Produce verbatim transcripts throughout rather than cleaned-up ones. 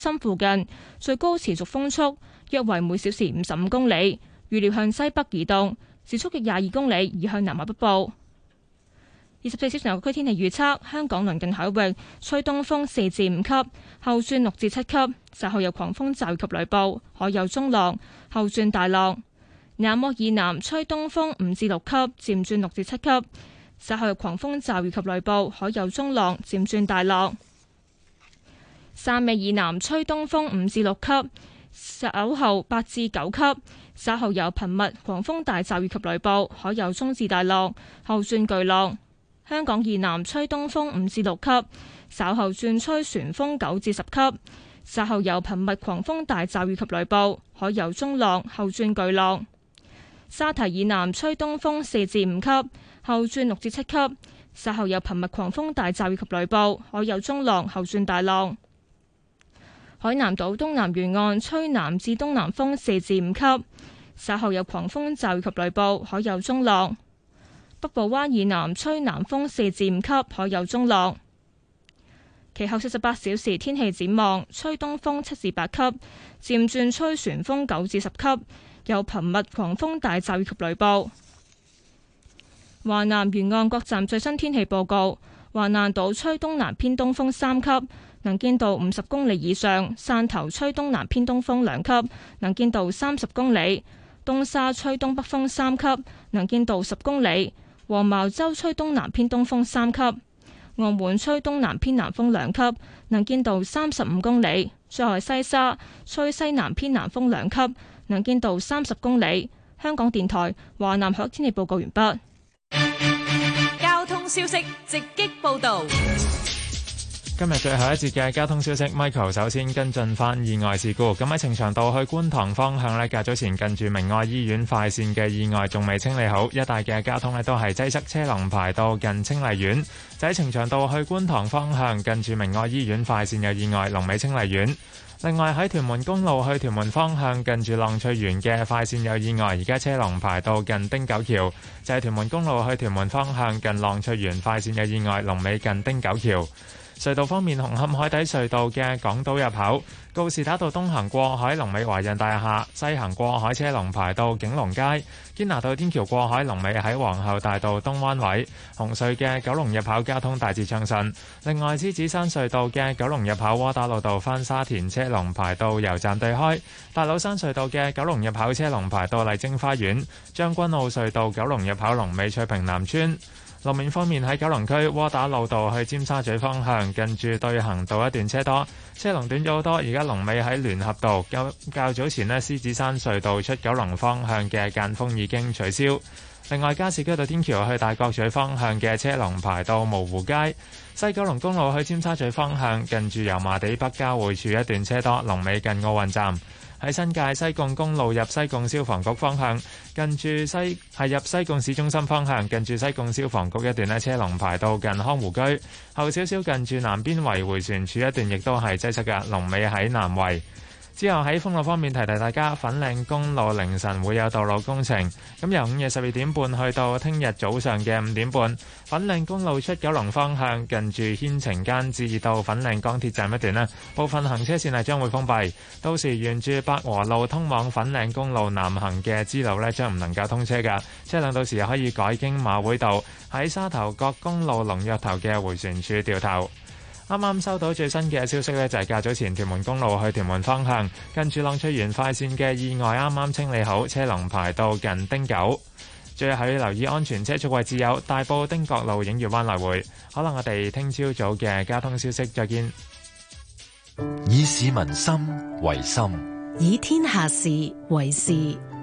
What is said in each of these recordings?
心附近，最高持續風速約為每小時五十五公里，預料向西北移動，時速約廿二公里，移向南海北部。二十四小時內區天氣預測：香港鄰近海域吹東風四至五級，後轉六至七級，稍後有狂風驟雨及雷暴，海有中浪，後轉大浪。南摩以南吹東風五至六級，漸轉六至七級，稍後有狂風驟雨及雷暴，海有中浪，漸轉大浪。汕尾以南吹東風五至六級，稍後八至九級，稍後有頻密狂風大驟雨及雷暴，海有中至大浪，後轉巨浪。香港以南吹東風五至六級，稍後轉吹旋風九至十級，稍後有頻密狂風大驟雨及雷暴，海有中浪，後轉巨浪。沙堤以南吹東風四至五級，後轉六至七級，稍後有頻密狂風大驟雨及雷暴，海有中浪，後轉大浪。海南島東南沿岸吹南至東南風四至五級，稍後有狂風驟雨及雷暴，海有中浪。北部灣以南吹南風四至五級，海有中浪。其後四十八小時天氣展望：吹東風七至八級，漸轉吹旋風九至十級，有頻密狂風大驟雨及雷暴。華南沿岸各站最新天氣報告：華南島吹東南偏東風三級，能見度五十公里以上；汕頭吹東南偏東風兩級，能見度三十公里；東沙吹東北風三級，能見度十公里；黃茅洲吹東南偏東風三級；澳門吹東南偏南風兩級，能見度三十五公里；最後係西沙吹西南偏南風兩級，能見度三十公里。香港電台華南海天氣報告完畢。 交通消息直擊報道。 今日最後一節嘅交通消息 ，Michael 首先跟進翻意外事故。咁喺呈祥道去觀塘方向呢，較早前近住明愛醫院快線嘅意外仲未清理好，一帶嘅交通呢都係擠塞，車龍排到近清麗苑。就喺呈祥道去觀塘方向近住明愛醫院快線有意外，龍尾清麗苑。另外喺屯門公路去屯門方向近住浪翠園嘅快線有意外，而家車龍排到近汀九橋。就係屯門公路去屯門方向近浪翠園快線有意外，龍尾近汀九橋。隧道方面，紅磡海底隧道嘅港島入口告士打道東行過海龍尾華潤大廈，西行過海車龍排到景隆街。堅拿道天橋過海龍尾喺皇后大道東灣位。紅隧嘅九龍入口交通大致暢順。另外，獅子山隧道嘅九龍入口窩打老道返沙田車龍排到油站對開。大老山隧道嘅九龍入口車龍排到麗晶花園。將軍澳隧道九龍入口龍尾翠屏南村。路面方面，喺九龍區窩打老道去尖沙咀方向，近住對行道一段車多，車龍短咗好多。而家龍尾喺聯合道。較較早前呢，獅子山隧道出九龍方向嘅間封已經取消。另外，加士居道天橋去大角咀方向嘅車龍排到蕪湖街。西九龍公路去尖沙咀方向，近住油麻地北交匯處一段車多，龍尾近奧運站。喺新界西貢公路入西貢消防局方向，近住西係入西貢市中心方向，近住西貢消防局一段呢，車龍排到近康湖居。後少少近住南邊圍迴旋處一段亦都係擠塞嘅，龍尾喺南圍。之後喺封路方面提提大家，粉嶺公路凌晨會有道路工程，咁由午夜十二點半去到聽日早上嘅五點半，粉嶺公路出九龍方向近住牽晴間至到粉嶺港鐵站一段呢，部分行車線係將會封閉，到時沿住百和路通往粉嶺公路南行嘅支路呢，將唔能夠通車㗎，車輛到時可以改經馬會道喺沙頭角公路龍躍頭嘅迴旋處掉頭。啱啱收到最新嘅消息呢，就係較早前屯門公路去屯門方向，近住浪翠園快線嘅意外啱啱清理好，車龍排到近汀九。最後要留意安全車速位置有大埔汀角路映月灣來回。可能我哋聽朝早嘅交通消息再見。 以市民心為心， 以天下事為事。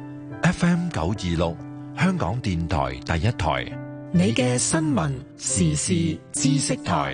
F M 九二六，香港電台第一台， 你嘅新聞時事知識台。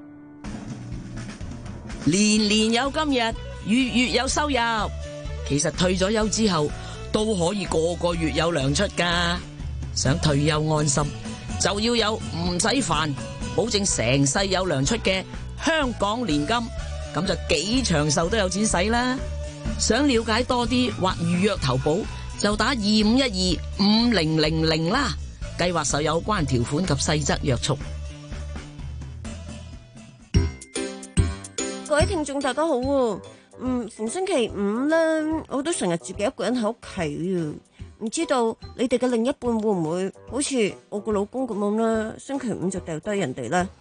年年有今日，月月有收入。其實退咗休之後都可以個個月有糧出噶。想退休安心，就要有唔使煩，保證成世有糧出嘅香港年金，咁就幾長壽都有錢使啦。想了解多啲或預約投保，就打二五一二五零零零啦。計劃受有關條款及細則約束。 各位聽眾大家好， 嗯，逢星期五咧，我都成日自己一個人喺屋企啊。唔知道你哋嘅另一半會唔會好似我個老公咁樣咧？星期五就掉低人哋咧。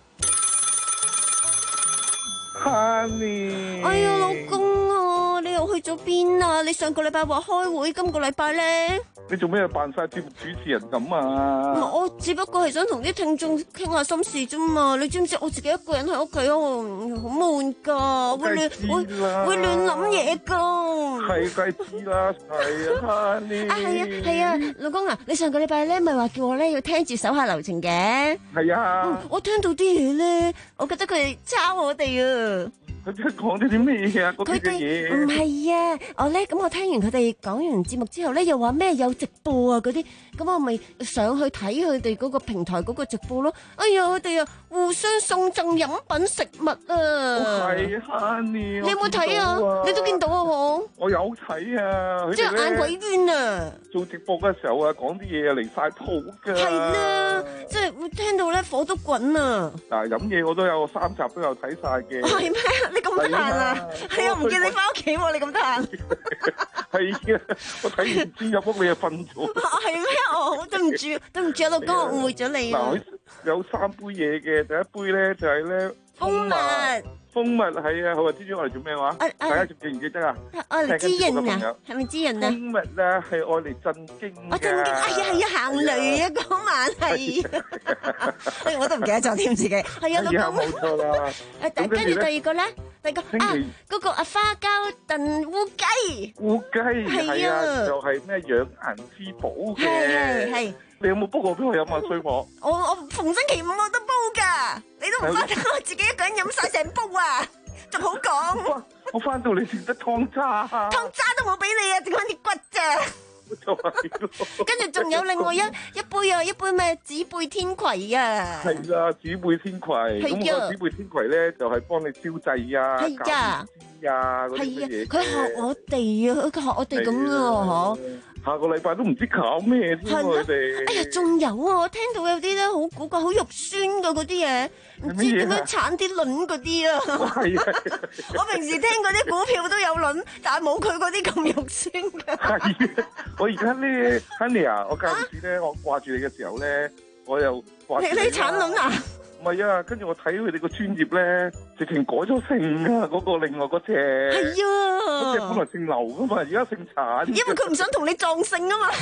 Honey， 哎呀，老公啊，你又去咗邊啊？你上個禮拜話開會，今個禮拜咧？ 你做咩扮晒節目主持人咁啊？ 我只不過係想同啲聽眾傾下心事啫嘛。你知唔知我自己一個人喺屋企啊，好悶噶，會亂會會亂諗嘢噶。 係梗係知啦，係啊，Honey。 啊係啊係啊，老公啊，你上個禮拜咧咪話叫我咧要聽住手下留情嘅？ 係啊、 嗯。我聽到啲嘢咧，我覺得佢哋抄我哋啊。 佢真係講咗啲咩嘢啊？嗰啲嘅嘢唔係啊，我咧咁我聽完佢哋講完節目之後咧，又話咩有直播啊嗰啲，咁我咪上去睇佢哋嗰個平台嗰個直播咯。哎呀，佢哋啊互相送贈飲品食物啊。 係 Honey， 你有冇睇啊？你都見到啊？嗬， 我有睇啊。 即係眼鬼冤啊！ 做直播嘅時候啊，講啲嘢啊離晒譜㗎。 係啦，即係會聽到咧火都滾啊！ 嗱，飲嘢我都有三集都有睇晒嘅。 係咩？你咁得閒啊？係啊，唔見你翻屋企喎，你咁得閒。 係啊，我睇完先入屋，你就瞓咗。 係咩？哦，對唔住，對唔住啊，老公，我誤會咗你啊。 嗱，有三杯嘢嘅，第一杯咧就係咧蜂蜜。 蜂蜜係啊，好啊，知唔知我嚟做咩話？大家仲記唔記得啊？ 我嚟滋潤啊，係咪滋潤啊？ 蜂蜜咧係愛嚟鎮驚嘅。 我震驚，哎呀係啊，行雷啊嗰晚係，哎我都唔記得咗添自己。係啊，老公。冇錯啦。誒，跟住第二個咧，第二個啊，嗰個啊花膠燉烏雞。烏雞係啊， 就係咩養顏之寶嘅。 係係。 你有冇煲過俾我飲啊，衰婆？ 我我逢星期五我都煲噶，你都唔覺得我自己一個人飲晒成煲啊？仲好講。 我翻到嚟食得湯渣， 湯渣都冇俾你啊，剩翻啲骨咋。 就係咯。跟住仲有另外一一杯啊，一杯咩紫貝天葵啊？ 係啦，紫貝天葵。咁我紫貝天葵咧就係幫你消滯啊、減脂啊嗰啲乜嘢。 佢學我哋啊，佢學我哋咁啊，嗬。 下個禮拜都唔知搞咩添喎，佢哋。 哎呀，仲有啊！我聽到有啲咧好古怪、好肉酸嘅嗰啲嘢，唔知點樣產啲卵嗰啲啊！ 係啊！ 我平時聽嗰啲股票都有卵，但係冇佢嗰啲咁肉酸㗎。 係啊！我而家咧 Honey 啊，我間唔時咧，我掛住你嘅時候咧，我又掛住你。 你你產卵啊？ 唔係啊，跟住我睇佢哋個專頁咧，直情改咗姓啊！嗰個另外嗰隻係啊， 嗰隻本來姓劉噶嘛，而家姓陳。 因為佢唔想同你撞姓啊嘛。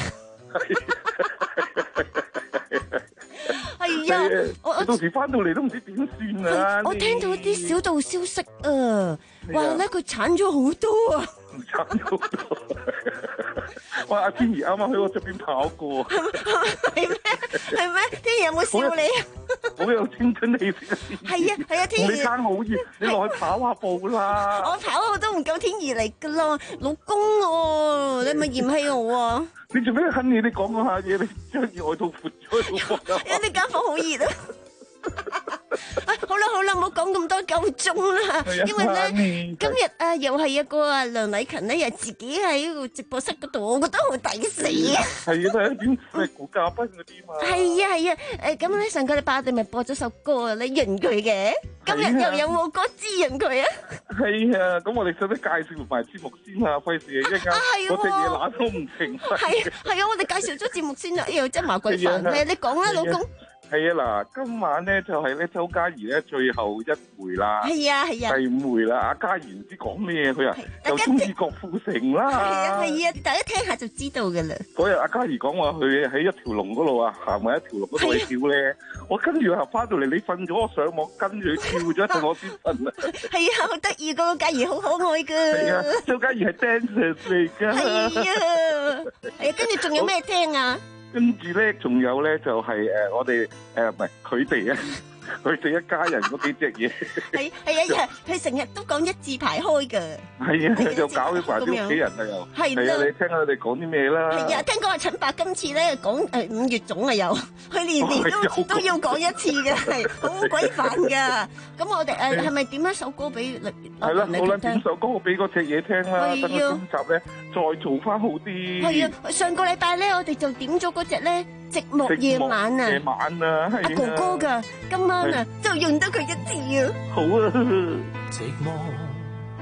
係啊，我我到時翻到嚟都唔知點算啊！ 我聽到啲小道消息啊，話咧佢鏟咗好多啊。 鏟咗好多。哇！阿天怡啱啱喺我側邊跑過。 係咩？係咩？天怡有冇笑你啊？ 好有青春氣息啊！ 係啊係啊，天怡。 你撐好熱，你落去跑下步啦。 我跑我都唔夠天怡嚟噶啦，老公喎，你咪嫌棄我啊？ 你做咩恨你？你講嗰下嘢，你將外套闊咗。 因為呢間房好熱啊！啊，好啦好啦，唔好講咁多夠鐘啦，因為咧今日啊又係一個啊梁禮勤咧又自己喺個直播室嗰度，我覺得好抵死啊！ 係啊，都係一啲係顧嘉賓嗰啲嘛。係啊係啊，誒咁咧上個禮拜我哋咪播咗首歌啊，你潤佢嘅，今日又有冇歌滋潤佢啊？係啊，咁我哋使唔使介紹埋節目先啊？費事一陣間嗰隻嘢乸都唔成。 係係啊，我哋介紹咗節目先啦，哎呀真麻鬼煩咩？你講啦，老公。 係啊，嗱，今晚咧就係咧周嘉怡咧最後一回啦， 係啊係啊， 第五回啦。阿嘉怡唔知講咩，佢啊又中意郭富城啦， 係啊係啊，大家聽下就知道噶啦。 嗰日阿嘉怡講話佢喺一條龍嗰度啊，行埋一條龍嗰度去跳咧，我跟住啊翻到嚟你瞓咗，我上網跟住佢跳咗一陣，我先瞓啊。係啊，好得意噶，嘉怡好可愛噶。 係啊，周嘉怡係 dancer 嚟噶。 係啊，係啊，跟住仲有咩聽啊？ 跟住咧，仲有咧就係誒，我哋誒唔係佢哋啊，佢哋一家人嗰幾隻嘢。係係啊，佢成日都講一字排開噶。 係啊，又搞起埋啲屋企人啊又。係啦，你聽下佢哋講啲咩啦？ 係啊，聽講阿陳伯今次咧講誒五月種啊又，佢年年都都要講一次嘅，係好鬼煩噶。咁我哋誒係咪點一首歌俾你？ 係啦，好啦，點首歌我俾嗰隻嘢聽啦，等佢今集咧再做翻好啲。 係啊，上個禮拜咧我哋就點咗嗰隻咧寂寞夜晚啊， 夜晚啊，係啊， 阿哥哥噶，今晚啊就用得佢一次啊。 好啊。 寂寞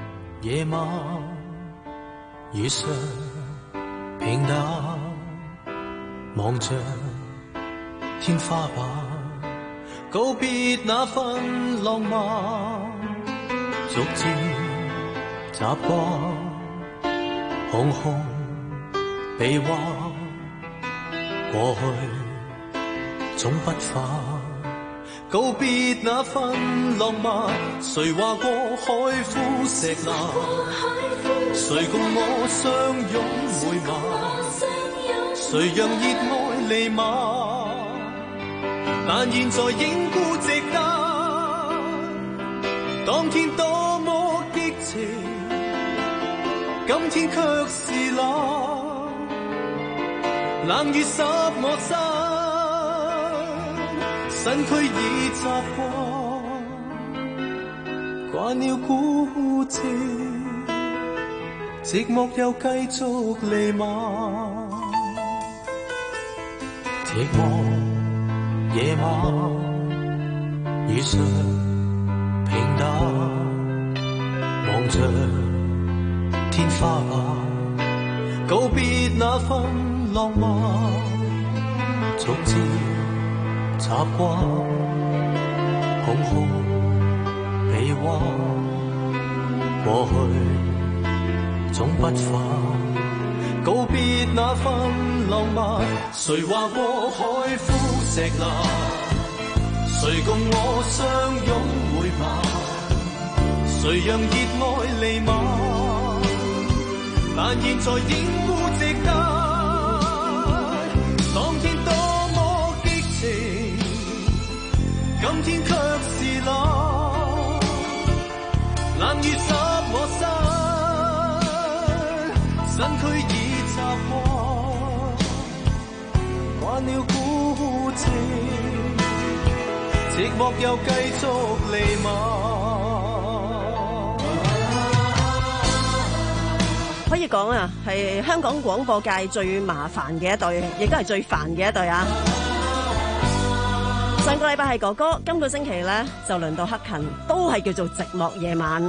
夜晚遇上平淡，望着天花板，告別那份浪漫，逐漸習慣空空臂彎，過去總不返，告別那份浪漫，誰話過海枯石爛，誰共我相擁每晚，誰讓熱愛彌漫，但現在應孤寂單，當天多麼激情，今天卻是冷，冷雨濕我身，身軀已習慣，慣了孤寂，寂寞又繼續彌漫，寂寞夜晚遇上平淡，望着天花板，告別那份浪漫，逐漸習慣空空臂彎，過去總不返，告別那份浪漫，誰話過海枯石爛，誰共我相擁每晚，誰讓熱愛彌漫，但現在應孤寂單，當天多麼激情，今天卻是冷，冷雨濕我身，身軀已習慣，慣了孤寂，寂寞又繼續彌漫。 可以講啊，係香港廣播界最麻煩嘅一對，亦都係最煩嘅一對啊！上個禮拜係哥哥，今個星期咧就輪到克勤，都係叫做寂寞夜晚。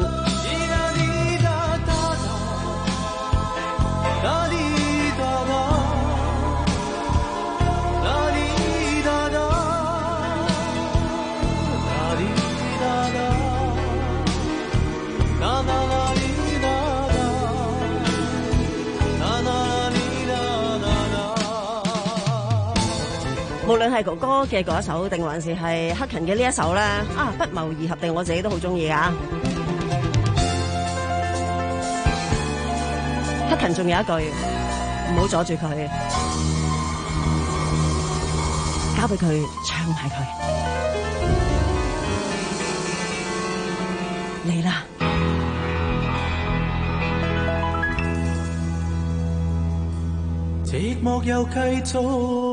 無論係哥哥嘅嗰一首，定還是係克勤嘅呢一首咧，啊，不謀而合定，我自己都好中意啊！克勤仲有一句，唔好阻住佢，交俾佢唱埋佢，嚟啦！ 寂寞又繼續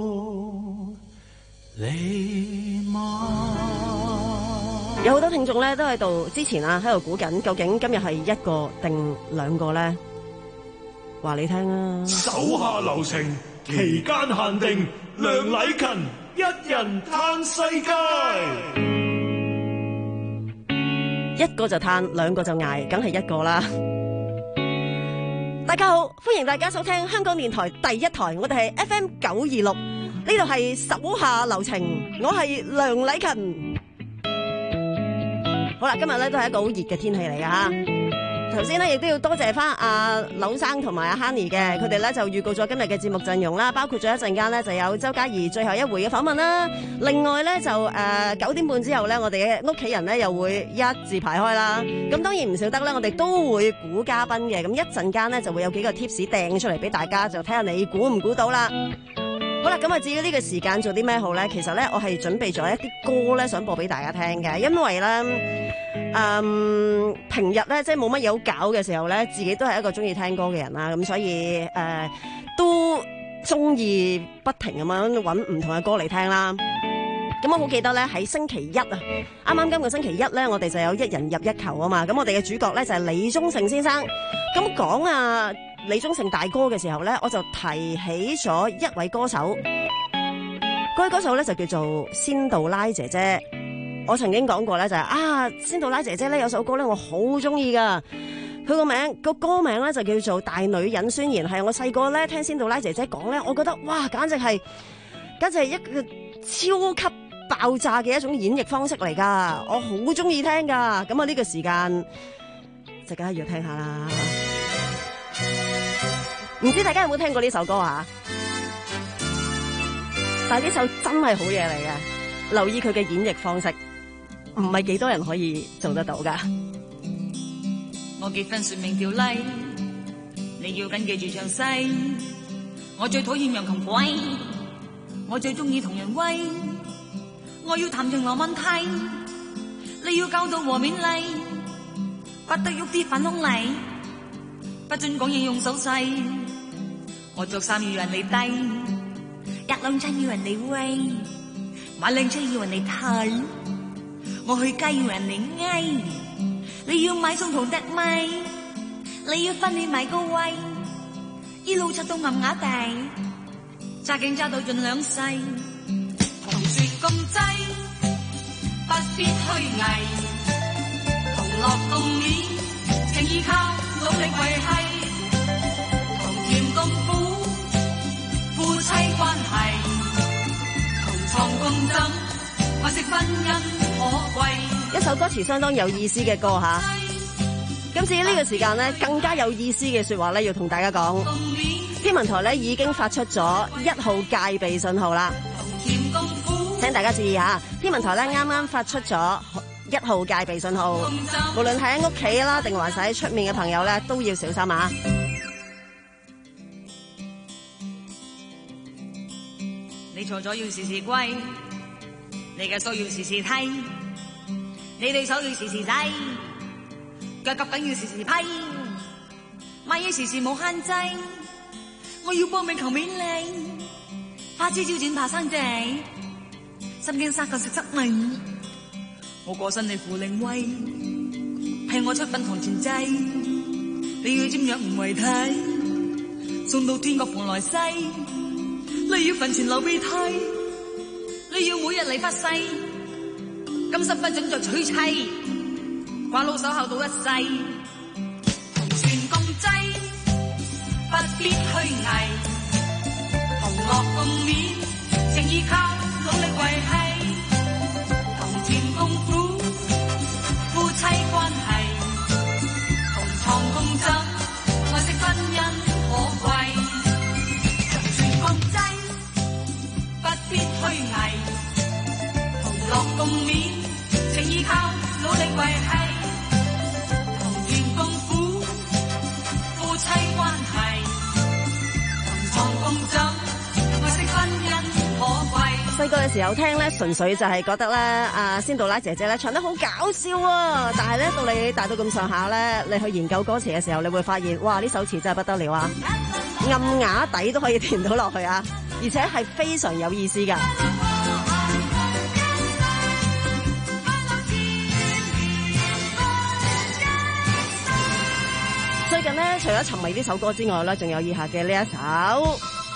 有好多聽眾咧都喺度之前啊喺度估緊，究竟今日係一個定兩個咧？話你聽啊！ 手下留情，期間限定，梁禮勤一人嘆世界。 一個就嘆，兩個就捱，梗係一個啦。大家好，歡迎大家收聽香港電台第一台，我哋係 F M 九二六，呢度係手下留情，我係梁禮勤。好啦，今日咧都係一個好熱嘅天氣嚟噶吓。頭先咧亦都要多謝翻阿柳生同埋阿 Honey 嘅，佢哋咧就預告咗今日嘅節目陣容啦，包括咗一陣間咧就有周嘉怡最後一回嘅訪問啦。另外咧就誒九點半之後咧，我哋嘅屋企人咧又會一字排開啦。咁當然唔少得啦，我哋都會估嘉賓嘅。咁一陣間咧就會有幾個 tips 掟出嚟俾大家，就睇下你估唔估到啦。好啦，咁啊至於呢個時間做啲咩好咧？其實咧我係準備咗一啲歌咧想播俾大家聽嘅，因為咧。嗯，平日咧即係冇乜嘢好搞嘅時候咧，自己都係一個中意聽歌嘅人啦，咁所以誒、呃、都中意不停咁樣揾唔同嘅歌嚟聽啦。咁我好記得咧喺星期一啊，啱啱今個星期一咧，我哋就有一人入一球啊嘛。咁我哋嘅主角咧就係李宗盛先生。咁講啊李宗盛大哥嘅時候咧，我就提起咗一位歌手，嗰位歌手咧就叫做仙杜拉姐姐。我曾經講過咧就係、是、啊仙杜拉姐姐咧有首歌咧我好中意噶， 佢個名個歌名咧就叫做《大女人宣言》，係我細個咧聽仙杜拉姐姐講咧，我覺得哇，簡直係簡直係一個超級爆炸嘅一種演繹方式嚟噶，我好中意聽噶。咁啊呢個時間就梗係要聽下啦。唔知大家有冇聽過呢首歌啊？但係呢首真係好嘢嚟嘅，留意佢嘅演繹方式，唔係幾多人可以做得到噶。 我結婚說明條例，你要緊記住詳細。我最討厭羊同鬼，我最中意同人威。我要談情羅問題，你要教導和勉勵，不得喐啲反胸嚟，不准講嘢用手勢。我着衫要人哋低，一兩餐要人哋威，買靚車要人哋睇，我去街要人哋嗌。你要買餸同隻米，你要分你買個位，一路插到暗啞地，揸頸揸到盡兩世。同說共濟，不必虛偽，同樂共勉，情意靠努力維繫，同甜共苦，夫妻關係，同床共枕，愛惜婚姻可貴。 一首歌詞相當有意思嘅歌吓，今次呢個時間咧更加有意思嘅說話咧，要同大家講，天文台咧已經發出咗一號戒備信號啦，請大家注意吓，天文台咧啱啱發出咗一號戒備信號，無論係喺屋企啦，定還是喺出面嘅朋友咧，都要小心啊！ 你錯咗要時時歸，你嘅需要時時睇。你對手要時時制，腳夾緊要時時批，買嘢時時冇限制。我要搏命求勉勵，花枝招展爬山仔，心驚殺個食則命。我過身你負靈威，係我出品堂前劑。你要瞻仰唔為體，送到天國蓬萊西。你要墳前流鼻涕，你要每日嚟發誓。今生不准再娶妻，寡佬守孝到一世。同船共濟，不必虛偽，同樂共勉，情意靠努力維繫，同甜共苦，夫妻關係，同床共枕，愛惜婚姻可貴。同船共濟，不必虛偽，同樂共勉，情意靠努力維繫，同甜共苦，夫妻關係，同床共枕，愛惜婚姻可貴。 細個嘅時候聽咧，純粹就係覺得咧，阿仙杜拉姐姐咧唱得好搞笑啊！但係咧，到你大到咁上下咧，你去研究歌詞嘅時候，你會發現，哇！呢首詞真係不得了啊，暗啞底都可以填到落去啊，而且係非常有意思噶。最近咧，除咗沉迷呢首歌之外咧，仲有以下嘅呢一首，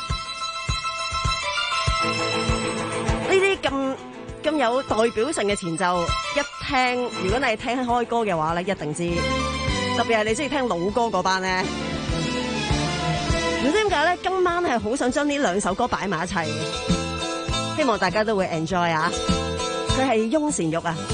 呢啲咁咁有代表性嘅前奏，一聽，如果你係聽開歌嘅話咧，一定知。特別係你中意聽老歌嗰班咧，唔知點解咧，今晚係好想將呢兩首歌擺埋一齊，希望大家都會 enjoy 啊！佢係翁倩玉啊。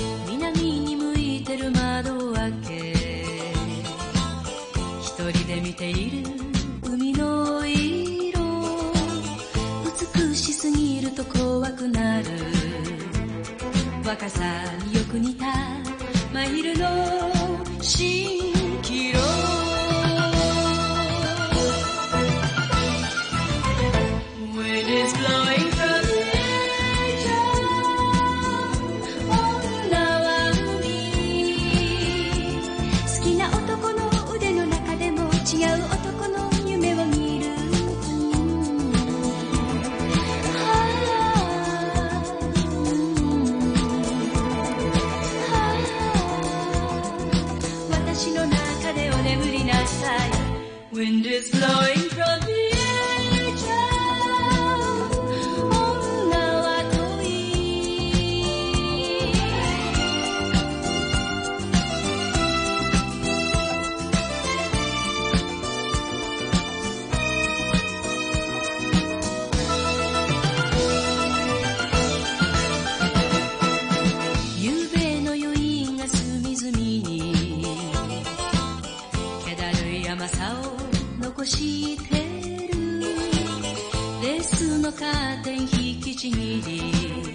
一人で見ている海の色美しすぎると怖くなる若さによく似た真昼の蜃気楼Wind is blowing from nature 女は海好きな男の腕の中でも違う男の夢を見る、はあ、私の中でお眠りなさい Wind is blowing from nature 女は遠い甘さを残してるレースのカーテン引きちぎり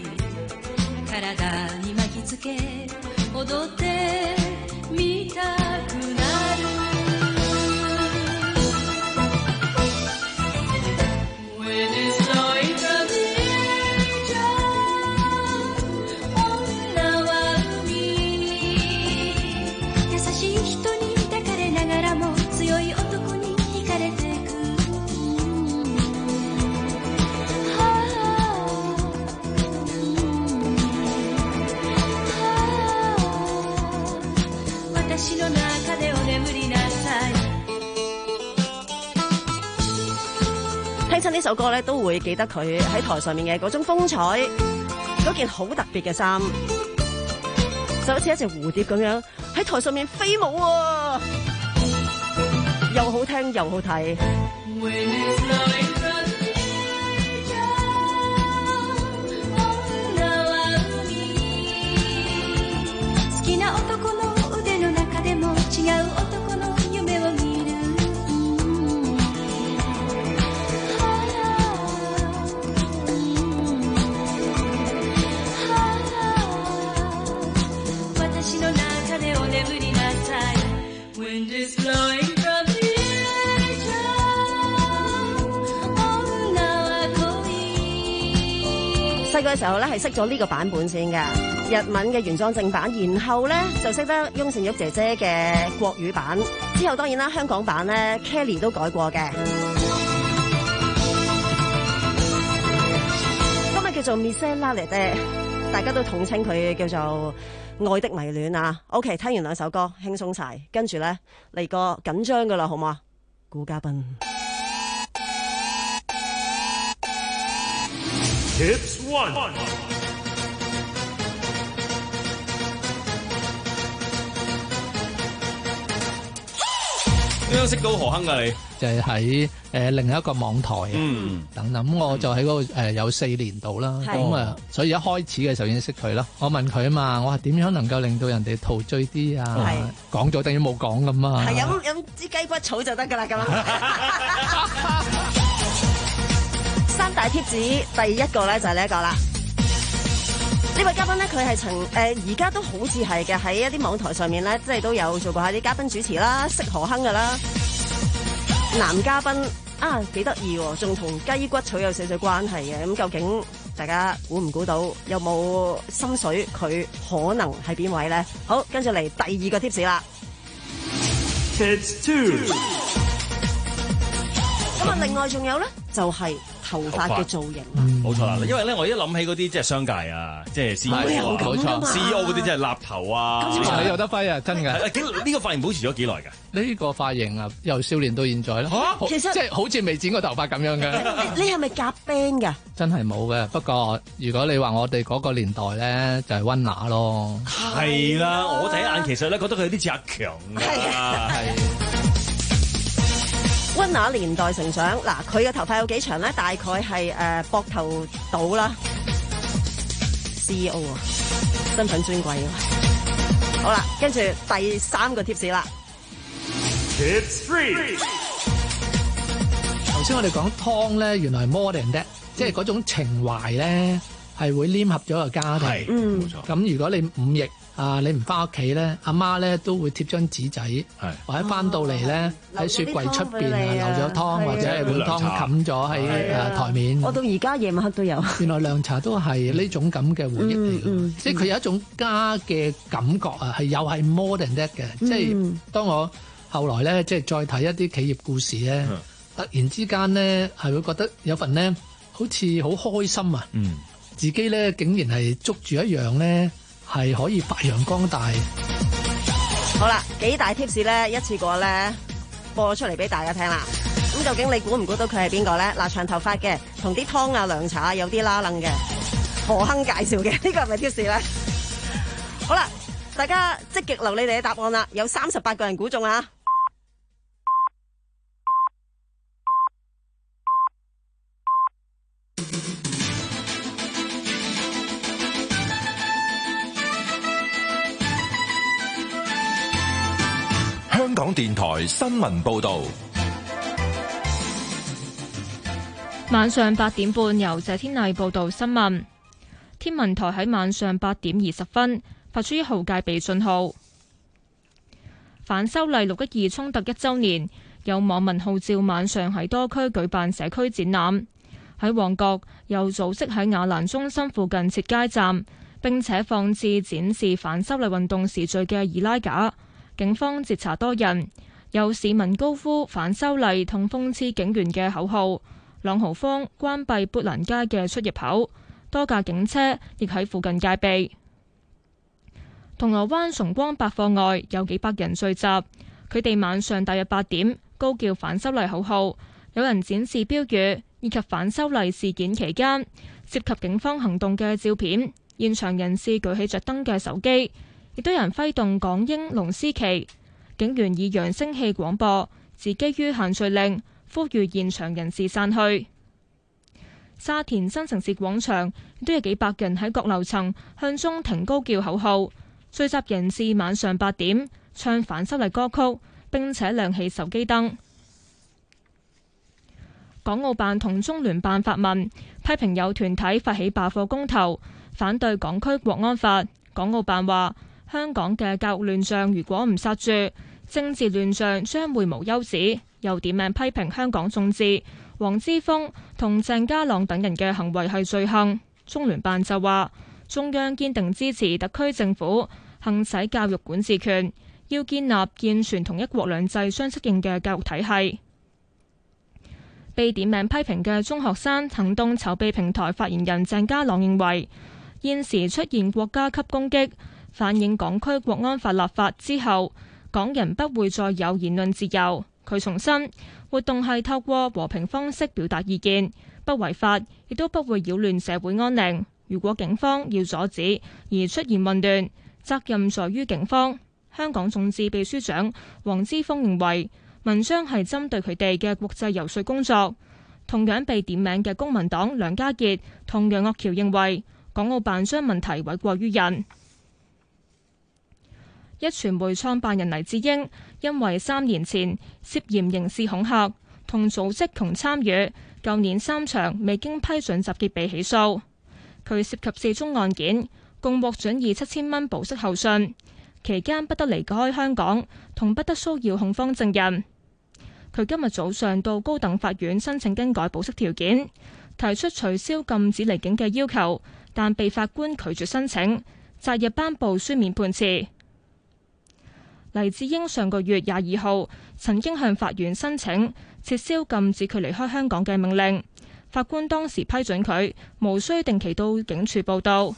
体に巻きつけ踊ってみたくなる When it's like a ninja 女は海優しい人に抱かれながらも強い男に惹かれてく私の中でお眠りなさい。 聽親呢首歌咧，都會記得佢喺台上面嘅嗰種風采，嗰件好特別嘅衫，就好似一隻蝴蝶咁樣喺台上面飛舞啊，又好聽又好睇。違う男の夢を見る私の中でお眠りなさい Wind is blowing from the edge 女は恋細個嘅時候咧係識咗呢個版本先㗎日文嘅原裝正版，然後咧就識得翁倩玉姐姐嘅國語版，之後當然啦香港版咧 Kelly 都改過嘅。今日叫做 Miscela 嚟嘅，大家都統稱佢叫做愛的迷戀啊。OK， 聽完兩首歌輕鬆晒，跟住咧嚟個緊張噶啦，好唔好啊？顧嘉賓。 Tips One。 點樣識到何鏗㗎你？ 就係喺誒另一個網台啊， 嗯， 等等，咁我就喺嗰個誒有四年度啦，咁啊，所以一開始嘅時候已經識佢啦。我問佢啊嘛，我話點樣能夠令到人哋陶醉啲啊？講咗等於冇講咁啊？ 係飲飲支雞骨草就得㗎啦，咁。三大貼士，第一個咧就係呢一個啦。呢位嘉賓咧，佢係曾誒而家都好似係嘅，喺一啲網台上面咧，即係都有做過下啲嘉賓主持啦，識何鏗㗎啦。男嘉賓啊，幾得意喎，仲同雞骨草有少少關係嘅。咁究竟大家估唔估到？有冇心水？佢可能係邊位咧？好，跟住嚟第二個貼士啦。 Tips two。 咁啊，另外仲有咧，就係、是。頭髮嘅造型， 冇錯啦。因為咧，我一諗起嗰啲即係商界啊，即係 C E O 啊，冇錯 ，C E O 嗰啲即係立頭啊。 你有得揮啊，真嘅。 呢個髮型保持咗幾耐㗎？ 呢個髮型啊，由少年到現在啦。 嚇，其實即係好似未剪過頭髮咁樣嘅。 你係咪夾 band 㗎？ 真係冇嘅。不過如果你話我哋嗰個年代咧，就係溫拿咯。 係啦，我第一眼其實咧覺得佢有啲似阿強㗎。係。 溫拿年代成長，嗱佢嘅頭髮有幾長咧？大概係誒膊頭到啦 ，C E O 啊，身份尊貴啊。好啦，跟住第三個 tips 啦。 Tips three。 頭先我哋講湯咧，原來係 more than that，即係嗰種情懷咧係會黏合咗個家庭。 嗯， 冇錯。咁如果你午夜啊！你唔翻屋企咧，阿媽咧都會貼張紙仔，或者翻到嚟咧喺雪櫃出邊啊留咗湯，或者係碗湯冚咗喺誒台面。 我到而家夜晚黑都有。 原來涼茶都係呢種咁嘅回憶嚟嘅，即係佢有一種家嘅感覺啊，係又係 more than that 嘅。即係當我後來咧，即係再睇一啲企業故事咧，突然之間咧係會覺得有份咧好似好開心啊！自己咧竟然係捉住一樣咧。係可以發揚光大。 好啦，幾大 tips 咧，一次過咧播出嚟俾大家聽啦。咁究竟你估唔估到佢係邊個咧？嗱，長頭髮嘅，同啲湯啊、涼茶啊有啲拉楞嘅，何鏗介紹嘅，呢個係咪 tips 咧？好啦，大家積極留你哋嘅答案啦，有三十八個人估中啊！ 香港港電台新聞報道。 晚上八點半，由謝天麗報道新聞。天文台喺晚上八點二十分發出一號戒備信號。反修例六一二衝突一週年，有網民號召晚上喺多區舉辦社區展覽。喺旺角又組織喺雅蘭中心附近設街站，並且放置展示反修例運動時序嘅易拉架。警方截查多人，有市民高呼反修例同諷刺警員嘅口號。朗豪坊關閉砵蘭街嘅出入口，多架警車亦喺附近戒備。銅鑼灣崇光百貨外有幾百人聚集，佢哋晚上大約八點高叫反修例口號，有人展示標語以及反修例事件期間涉及警方行動嘅照片。現場人士舉起着燈嘅手機，亦都有人揮動港英龍獅旗。警員以揚聲器廣播，自基於限聚令，呼籲現場人士散去。沙田新城市廣場亦都有幾百人喺各樓層向中庭高叫口號。聚集人士晚上八點唱反修例歌曲，並且亮起手機燈。港澳辦同中聯辦發文批評有團體發起罷課公投，反對港區國安法。港澳辦話：香港嘅教育亂象如果唔剎住，政治亂象將會無休止。又點名批評香港眾志、黃之鋒同鄭家朗等人嘅行為係罪行。中聯辦就話：中央堅定支持特區政府行使教育管治權，要建立健全同一國兩制相適應嘅教育體系。被點名批評嘅中學生行動籌備平台發言人鄭家朗認為，現時出現國家級攻擊，反映港區國安法立法之後，港人不會再有言論自由。佢重申，活動係透過和平方式表達意見，不違法，亦都不會擾亂社會安寧。如果警方要阻止而出現混亂，責任在於警方。香港眾志秘書長黃之鋒認為，文章係針對佢哋嘅國際游說工作。同樣被點名嘅公民黨梁家傑同楊岳橋認為，港澳辦將問題諉過於人。一傳媒創辦人黎智英因為三年前涉嫌刑事恐嚇同組織同參與舊年三場未經批准集結被起訴。佢涉及四宗案件，共獲准以七千蚊保釋候訊，期間不得離開香港，同不得騷擾控方證人。佢今日早上到高等法院申請更改保釋條件，提出取消禁止離境嘅要求，但被法官拒絕申請，擇日頒布書面判詞。黎智英上個月廿二號曾經向法院申請撤銷禁止佢離開香港嘅命令，法官當時批准佢無需定期到警署報到。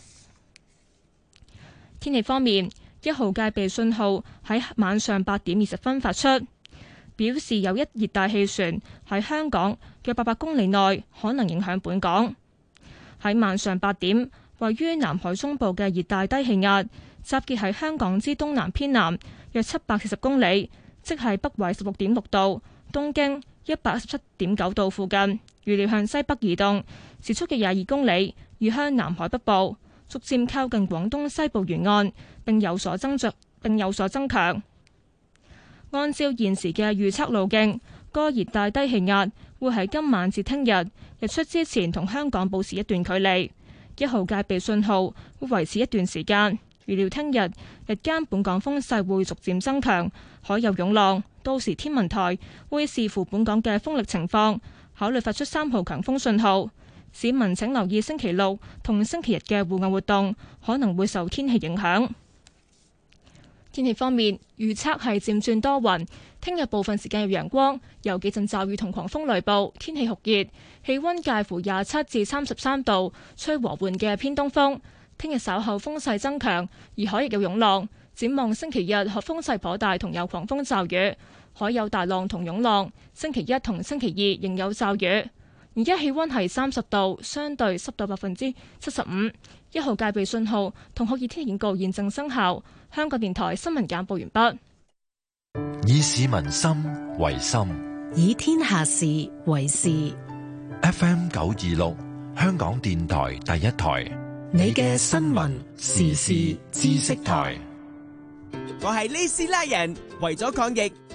天氣方面，一號戒備信號喺晚上八點二十分發出，表示有一熱帶氣旋喺香港約八百公里內可能影響本港。喺晚上八點，位於南海中部嘅熱帶低氣壓集結喺香港之東南偏南約七百四十公里，即係北緯十六點六度、東經一百一十七點九度附近，預料向西北移動，時速嘅廿二公里，移向南海北部，逐漸靠近廣東西部沿岸，並有所增長並有所增強。按照現時嘅預測路徑，該熱帶低氣壓會喺今晚至聽日日出之前同香港保持一段距離，一號戒備信號會維持一段時間。預料聽日日間本港風勢會逐漸增強，海有湧浪，到時天文台會視乎本港嘅風力情況，考慮發出三號強風信號。市民請留意星期六同星期日嘅戶外活動可能會受天氣影響。天氣方面，預測係漸轉多雲，聽日部分時間有陽光，有幾陣驟雨同狂風雷暴，天氣酷熱，氣溫介乎廿七至三十三度，吹和緩嘅偏東風。聽日稍後風勢增強，而海亦有湧浪。展望星期日，海風勢頗大，同有狂風驟雨，海有大浪同湧浪。星期一同星期二仍有驟雨。而家氣溫係三十度，相對濕度百分之七十五。一號戒備信號同酷熱天氣警告現正生效。香港電台新聞簡報完畢。 以市民心為心， 以天下事為事。 F M 九二六，香港電台第一台。 你嘅新聞時事知識台。 我係呢斯拉人，為咗抗疫，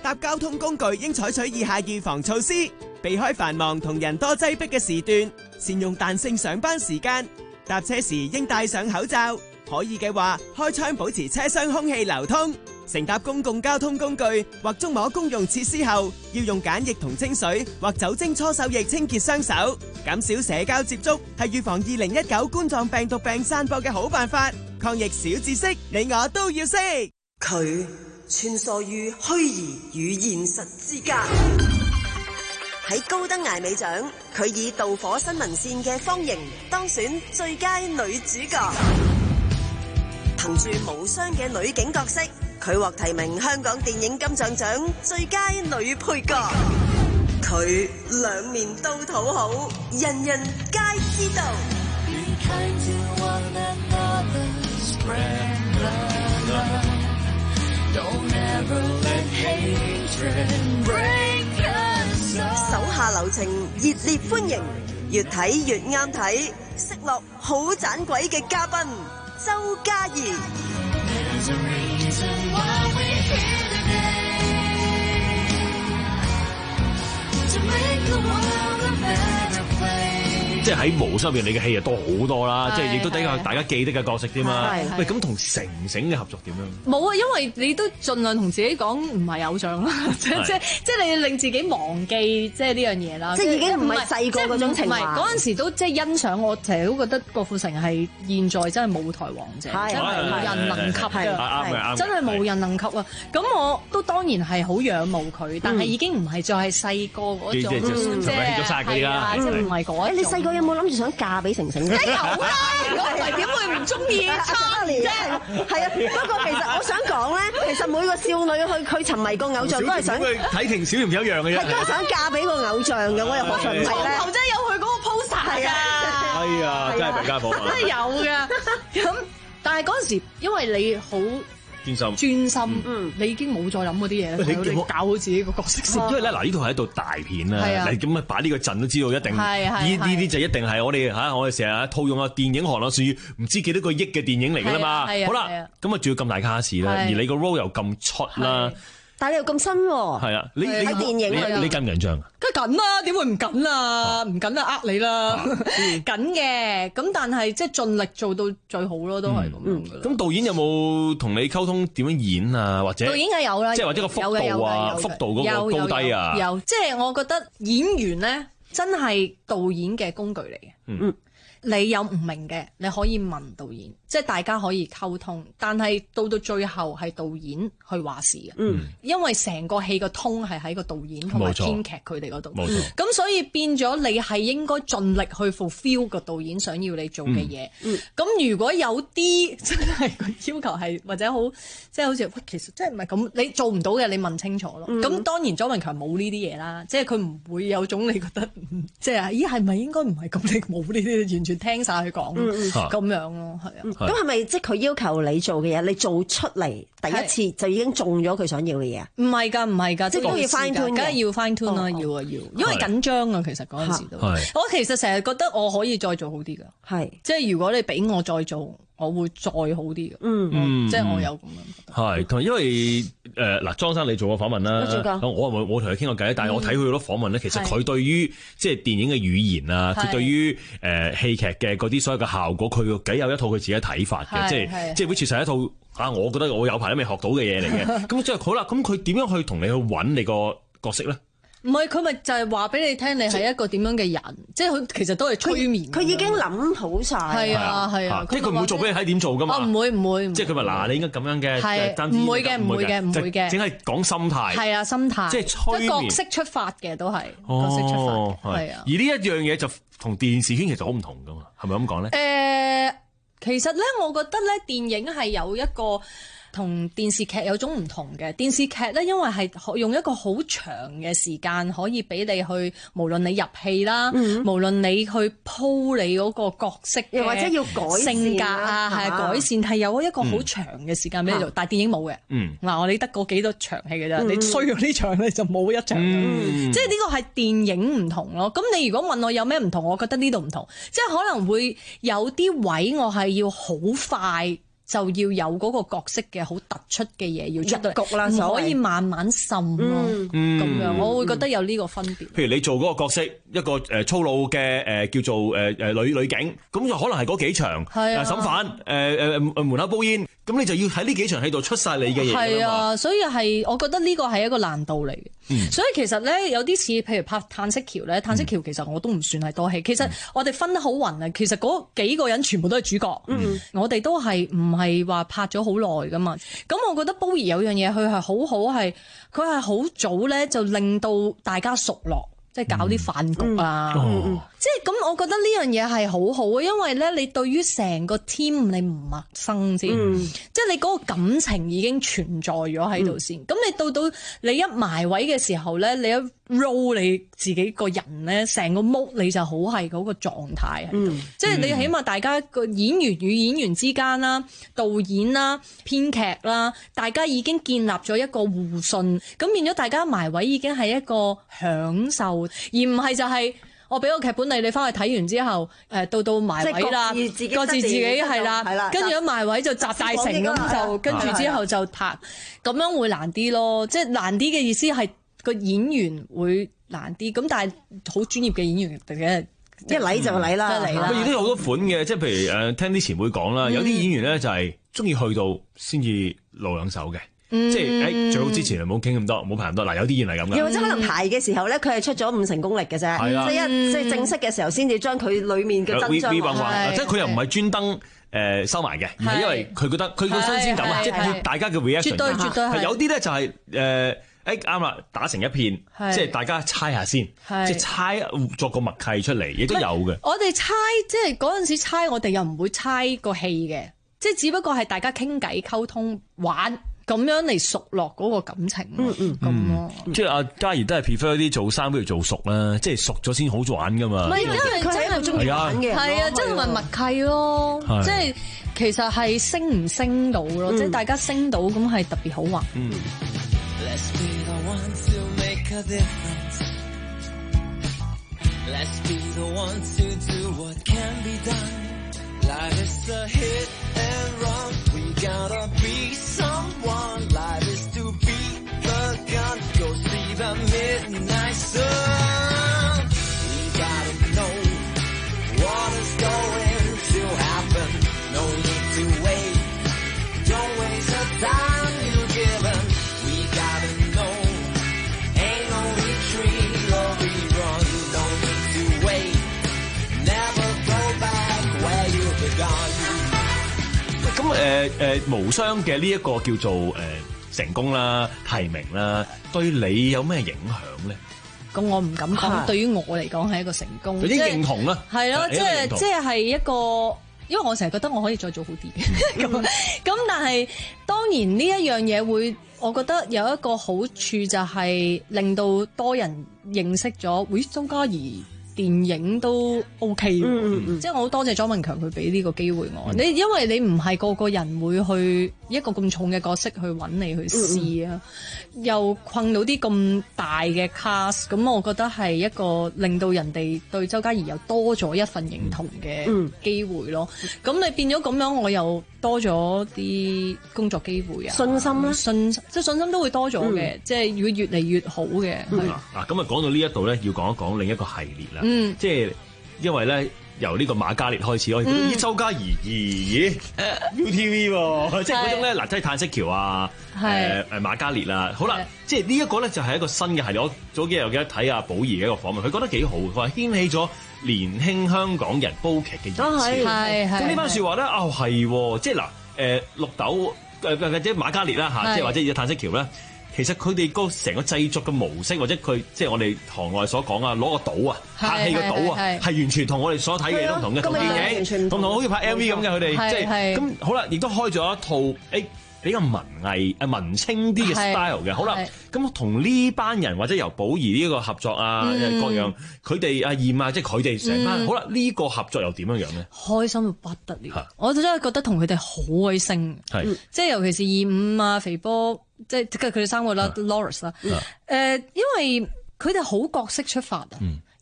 搭交通工具應採取以下預防措施：避開繁忙同人多擠迫嘅時段，善用彈性上班時間。搭車時應戴上口罩，可以嘅話開窗保持車廂空氣流通。乘搭公共交通工具或觸摸公用設施後，要用梘液同清水或酒精搓手液清潔雙手。減少社交接觸係預防二零一九冠狀病毒病散播嘅好辦法。抗疫小知識，你我都要識。 佢穿梭於虛擬與現實之間。 喺高登艾美獎，佢以導火新聞線嘅方形當選最佳女主角。憑住無雙嘅女警角色，佢獲提名香港電影金像獎最佳女配角。佢兩面都討好，人人皆知道。手下留情，熱烈歡迎，越睇越啱睇，識落好盞鬼嘅嘉賓周嘉怡。 即係喺無雙入邊，你嘅戲又多好多啦，即係亦都比較大家記得嘅角色添嘛。喂，咁同成成嘅合作點樣？ 冇啊，因為你都盡量同自己講唔係偶像啦，即即即係你要令自己忘記即係呢樣嘢啦。 即係已經唔係細個嗰種情懷。唔係嗰陣時都即係欣賞，我成日都覺得郭富城係現在真係舞台王者，真係冇人能及㗎，真係冇人能及啊！咁我都當然係好仰慕佢，但係已經唔係再係細個嗰種，即係係啊，即係唔係嗰。 你細個有冇諗住想嫁俾成成？ 梗有啦，如果唔係點會唔中意差年啫？ 係啊，不過其實我想講咧，其實每個少女去佢沉迷個偶像都係想睇婷小甜一樣嘅啫， 係都係想嫁俾個偶像嘅。我又何嘗唔係咧？ 頭真係有佢嗰個 poster 㗎。 係啊，真係名家寶啊！ 真係有㗎。咁但係嗰陣時，因為你好專心， 專心，嗯，你已經冇再諗嗰啲嘢啦，你搞好自己個角色先。 因為咧，嗱，呢套係一套大片啦，你咁啊擺呢個陣都知道一定，呢呢啲就一定係我哋嚇我哋成日套用啊電影行啦，屬於唔知幾多個億嘅電影嚟㗎啦嘛。好啦，咁啊仲要咁大卡士啦，而你個 role 又咁出啦。 但係你又咁新喎， 係啊！你你電影你你緊唔緊張啊？ 梗係緊啦，點會唔緊啊？唔緊啊，呃你啦，緊嘅。咁但係即係盡力做到最好咯，都係咁樣嘅。 咁導演有冇同你溝通點樣演啊？或者導演梗係有啦， 即係或者個幅度啊、幅度嗰個高低啊？ 有，即係我覺得演員咧真係導演嘅工具嚟嘅。嗯。你有唔明嘅，你可以問導演，即係大家可以溝通。但係到到最後係導演去話事嘅，嗯，因為成個戲個通係喺個導演同埋編劇佢哋嗰度，冇錯。咁所以變咗你係應該盡力去 fulfill 個導演想要你做嘅嘢。嗯，咁、嗯、如果有啲真係個要求係或者好，即係好似喂，其實真係唔係咁，你做唔到嘅，你問清楚咯。咁、嗯、當然莊文強冇呢啲嘢啦，即係佢唔會有種你覺得，即係咦係咪應該唔係咁？你冇呢啲完全。聽晒佢講咁樣咯，係啊。 咁係咪即係佢要求你做嘅嘢，你做出嚟第一次就已經中咗佢想要嘅嘢啊？ 唔係㗎，唔係㗎， 即係都要 fine tune， 梗係要 fine tune 啦，要啊要，因為緊張啊，其實嗰陣時都。我其實成日覺得我可以再做好啲㗎，係即係如果你俾我再做，我會再好啲嘅。嗯，即係我有咁樣。 係，同埋因為誒嗱，莊生你做過訪問啦，我我我同佢傾過偈，但係我睇佢好多訪問咧，其實佢對於即係電影嘅語言啊，佢對於誒戲劇嘅嗰啲所有嘅效果，佢幾有一套佢自己嘅睇法嘅，即係即係 which 係一套啊，我覺得我有排都未學到嘅嘢嚟嘅。咁即係好啦，咁佢點樣去同你去揾你個角色咧？ 唔係，佢咪就係話俾你聽，你係一個點樣嘅人，即係佢其實都係催眠。 佢已經諗好晒。係啊係啊， 即係佢唔會做俾你睇點做噶嘛。 唔會唔會。 即係佢話嗱，你應該咁樣嘅。 係唔會嘅，唔會嘅，唔會嘅。 淨係講心態。係啊，心態。 即係催眠。 角色出發嘅都係角色出發嘅，係啊。 而呢一樣嘢就同電視圈其實好唔同噶嘛，係咪咁講咧？ 誒，其實咧，我覺得咧，電影係有一個。同電視劇有種唔同嘅，電視劇咧，因為係用一個好長嘅時間可以俾你去，無論你入戲啦，嗯、無論你去鋪你嗰個角色嘅， 又或者要改性格啊，係改善係有一個好長嘅時間俾你做，嗯、但係電影冇嘅。嗯，嗱，我哋得嗰幾多場戲嘅啫，嗯、你衰咗呢場你就冇一場。嗯、即係呢個係電影唔同咯。咁你如果問我有咩唔同，我覺得呢度唔同，即係可能會有啲位我係要好快。 就要有嗰個角色嘅好突出嘅嘢要出到局啦， 唔可以慢慢滲咯。咁、嗯、樣我會覺得有呢個分別。 譬如你做嗰個角色一個誒粗魯嘅誒叫做誒誒女女警，咁就可能係嗰幾場誒審犯誒誒誒門口煲煙，咁你就要喺呢幾場戲度出晒你嘅嘢。 係啊，所以係我覺得呢個係一個難度嚟嘅。嗯、所以其實咧有啲似譬如拍嘆息橋咧，嘆息橋其實我都唔算係多戲。其實我哋分得好勻啊，其實嗰幾個人全部都係主角，嗯、我哋都係唔係話拍咗好耐噶嘛。咁我覺得煲兒有樣嘢佢係好好，係佢係好早咧就令到大家熟絡。即係搞啲飯局啊，嗯嗯、即係咁，我覺得呢樣嘢係好好啊，因為咧你對於成個 team 你唔陌生先，嗯、即係你嗰個感情已經存在咗喺度先。咁、嗯、你到到你一埋位嘅時候咧，你一 roll 你自己個人咧，成個 mood 你就好係嗰個狀態喺度。嗯、即係你起碼大家個演員與演員之間啦、導演啦、編劇啦，大家已經建立咗一個互信，咁變咗大家埋位已經係一個享受。而唔係就係我俾個劇本你，你翻去睇完之後，誒到到埋位啦，各自自己係啦，跟住一埋位就集大成咁就，跟住之後就拍，咁樣會難啲咯。即係難啲嘅意思係個演員會難啲，咁但係好專業嘅演員嘅一嚟就嚟啦， 嚟啦。 佢亦都有好多款嘅，即係譬如誒聽啲前輩講啦，有啲演員咧就係中意去到先至露兩手嘅。嗯、即係誒、欸，最好之前唔好傾咁多，唔好排咁多。嗱，有啲演員係咁嘅。 又或者可能排嘅時候咧，佢係出咗五成功力嘅啫。係啊，即係一即係正式嘅時候先至將佢裡面嘅真相。 即係佢又唔係專登誒收埋嘅，而係因為佢覺得佢個新鮮感啊，即係大家嘅 reaction。 絕對絕對係。 有啲咧就係誒誒啱啦，打成一片，即係大家猜下先，即係猜作個默契出嚟，亦都有嘅。 我哋猜即係嗰陣時猜，我哋又唔會猜個戲嘅，即係只不過係大家傾偈溝通玩。咁樣嚟熟落嗰個感情，嗯嗯，咁咯。 即係阿嘉怡都係 prefer 啲做生不如做熟啦，即係熟咗先好玩噶嘛。 唔係，因為真係中意玩嘅，係啊，真係咪默契咯？即係其實係升唔升到咯，即係大家升到咁係特別好玩。嗯。 Gotta be someone, life is to be the gun, go see the midnight sun. We gotta know what is going to happen, no need to wait, don't waste the time you're given. We gotta know, ain't no retreat or rerun, no need to wait, never go back where you begun. 咁誒誒無雙嘅呢一個叫做誒、呃、成功啦、提名啦，對你有咩影響咧？ 咁我唔敢講，對於我嚟講係一個成功。 有啲認同啦， 係咯，即係即係係一個，因為我成日覺得我可以再做好啲咁。咁但係當然呢一樣嘢會，我覺得有一個好處就係令到多人認識咗，喂，周嘉怡電影都 OK，嗯嗯、即係我好多謝莊文強佢俾呢個機會我。你、嗯、因為你唔係個個人會去一個咁重嘅角色去揾你去試啊，嗯、又困到啲咁大嘅 cast， 咁我覺得係一個令到人哋對周嘉怡又多咗一份認同嘅機會咯。咁、嗯、你變咗咁樣，我又多咗啲工作機會啊， 信心啦， 信即係信心都會多咗嘅，嗯、即係會越嚟越好嘅。 嗱、嗯，咁啊講到呢一度咧，要講一講另一個系列啦。嗯，即係因為咧，由呢個瑪嘉烈開始，我見到咦周嘉怡咦 U T V 喎，即係嗰種咧嗱，即係嘆息橋啊，誒誒瑪嘉烈啊，好啦，即係呢一個咧就係一個新嘅系列。我早幾日又記得睇阿寶儀嘅一個訪問，佢覺得幾好，佢話掀起咗年輕香港人煲劇嘅熱潮。 係係咁呢番説話咧，啊係，即係嗱誒綠豆誒或者瑪嘉烈啦嚇，即係或者而家嘆息橋咧。其實佢哋個成個製作嘅模式，或者佢即係我哋行內所講啊，攞個島啊，拍戲個島啊，係完全同我哋所睇嘅都唔同嘅，同電影，同同好似拍 M V 咁嘅佢哋，即係咁好啦，亦都開咗一套誒比較文藝誒文青啲嘅 style 嘅，好啦，咁同呢班人或者由寶儀呢個合作啊各樣，佢哋阿燕啊，即係佢哋成班，好啦，呢個合作又點樣樣咧？ 開心到不得了，我真係覺得同佢哋好鬼升，即係尤其是二五啊、肥波。即係佢哋三個啦 ，Lawrence 啦，誒，因為佢哋好角色出發啊，嗯、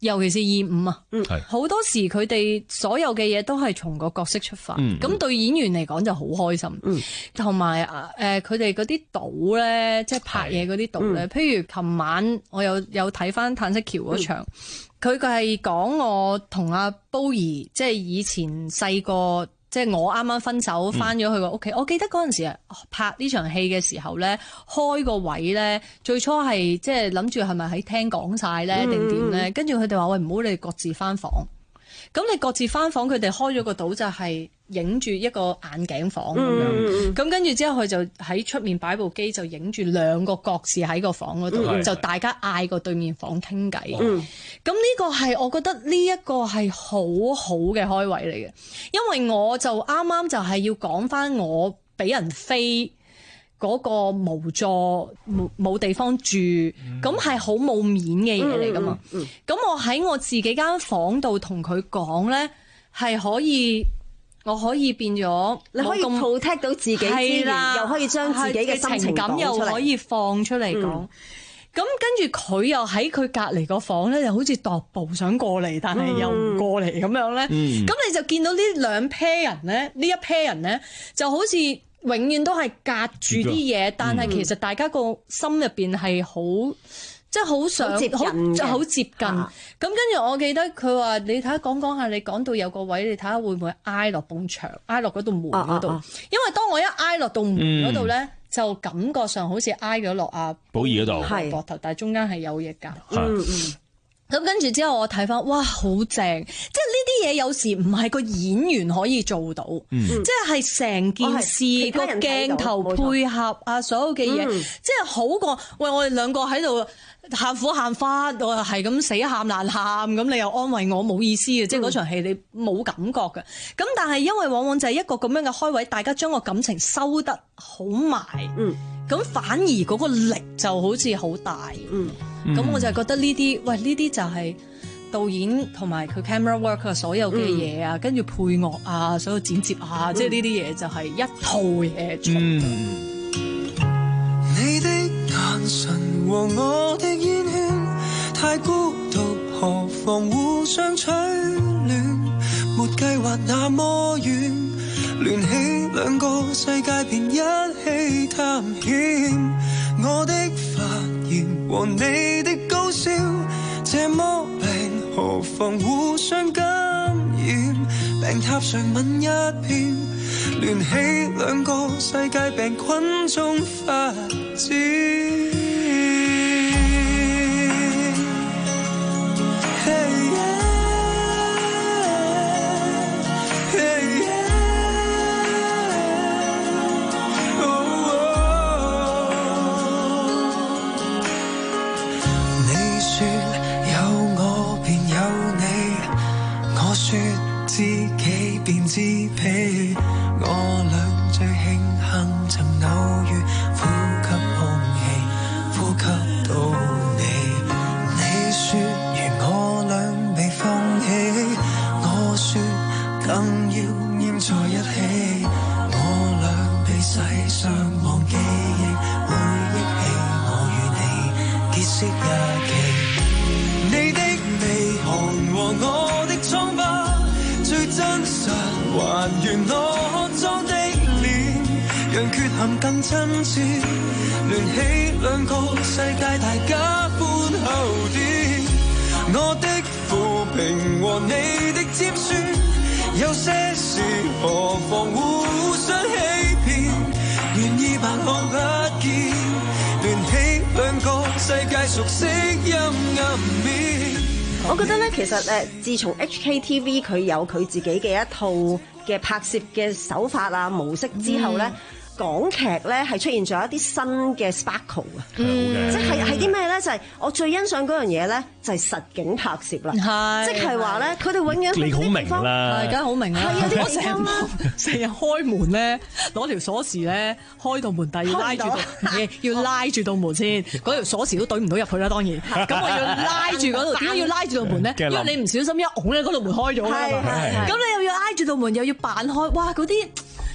尤其是二五啊， 係好多時佢哋所有嘅嘢都係從個角色出發，咁、 嗯、 對演員嚟講就好開心，同埋誒佢哋嗰啲島咧，即係拍嘢嗰啲島咧，譬如琴晚我有有睇翻嘆息橋嗰場，佢佢係講我同阿煲兒，即係以前細個。即係我啱啱分手，翻咗去個屋企。嗯、我記得嗰陣時拍呢場戲嘅時候咧，開個位咧，最初係即係諗住係咪喺廳講晒咧，定點咧？跟住佢哋話：喂，唔好你哋各自翻房。咁你各自翻房，佢哋開咗個島就係影住一個眼鏡房咁樣。咁跟住之後，佢就喺出面擺部機，就影住兩個各自喺個房嗰度，嗯、就大家嗌個對面房傾偈。咁呢、嗯、個係我覺得呢一個係好好嘅開位嚟嘅，因為我就啱啱就係要講翻我俾人飛。嗰個無助冇冇地方住，咁係好冇面嘅嘢嚟㗎嘛？咁、嗯嗯嗯、我喺我自己間房度同佢講咧，係可以，我可以變咗， 你可以 protect 到自己之餘，又可以將自己嘅心情感又可以放出嚟講。咁、嗯、跟住佢又喺佢隔離個房咧，又好似踱步想過嚟，但係又唔過嚟咁樣咧。咁、嗯、你就見到呢兩 pair 人咧，呢一 pair 人咧就好似。永遠都係隔住啲嘢，但係其實大家個心入邊係好，即係好想好好接近。咁跟住我記得佢話：你睇下講講下，你講到有個位，你睇下會唔會挨落埲牆，挨落嗰度門嗰度。啊啊啊因為當我一挨落到門嗰度咧，嗯、就感覺上好似挨咗落阿寶儀嗰度膊頭，但係中間係有嘢隔。嗯嗯。咁跟住之後，我睇翻，哇，好正！即係呢啲嘢有時唔係個演員可以做到，嗯、即係成件事個鏡頭配合啊，所有嘅嘢，嗯、即係好過喂，我哋兩個喺度喊苦喊忽，我係咁死喊爛喊，咁你又安慰我，冇意思嘅，嗯、即係嗰場戲你冇感覺嘅。咁但係因為往往就係一個咁樣嘅開位，大家將個感情收得好埋。嗯咁反而嗰個力就好似好大，嗯，咁我就覺得呢啲，喂，呢啲就係導演同埋佢 camera work 啊，所有嘅嘢啊，跟住配樂啊，所有剪接啊，即係呢啲嘢就係一套嘢做。 你的眼神和我的煙圈太孤獨，何妨互相取暖？沒計劃那麼遠。聯起兩個世界便一起探險，我的發言和你的高燒這麼病，何妨互相感染？病榻上吻一遍，聯起兩個世界病菌中發展。知己便知彼，我倆最慶幸曾偶遇，呼吸空氣，呼吸到你。你說如我倆未放棄，我說更要黏在一起。我倆被世上忘記憶，會憶起我與你結識日期。你的鼻鼾和我的瘡疤，最真實還原我裝的臉，讓缺陷更親切，聯起兩個世界，大家寬厚啲。我的負評和你的尖酸，有些事何妨互相欺騙，願意扮看不見，聯起兩個世界，熟悉陰暗面。 我覺得咧，其實誒，自從 H K T V 佢有佢自己嘅一套嘅拍攝嘅手法啊模式之後咧。嗯港劇咧係出現咗一啲新嘅 sparkle 啊，嗯、即係係啲咩咧？就係、是、我最欣賞嗰樣嘢咧，就係實景拍攝啦，即係話咧，佢哋永遠去你好明啦， 大家好明啦。係啊，啲地方成日開門咧，攞條鎖匙咧開道門，但係要拉住道，要拉住道門先，嗰條鎖匙都懟唔到入去啦。當然，咁我要拉住嗰度，點解要拉住道門咧？因為你唔小心一拱咧，嗰道門開咗啦嘛。咁你又要拉住道門，又要扮開，哇！嗰啲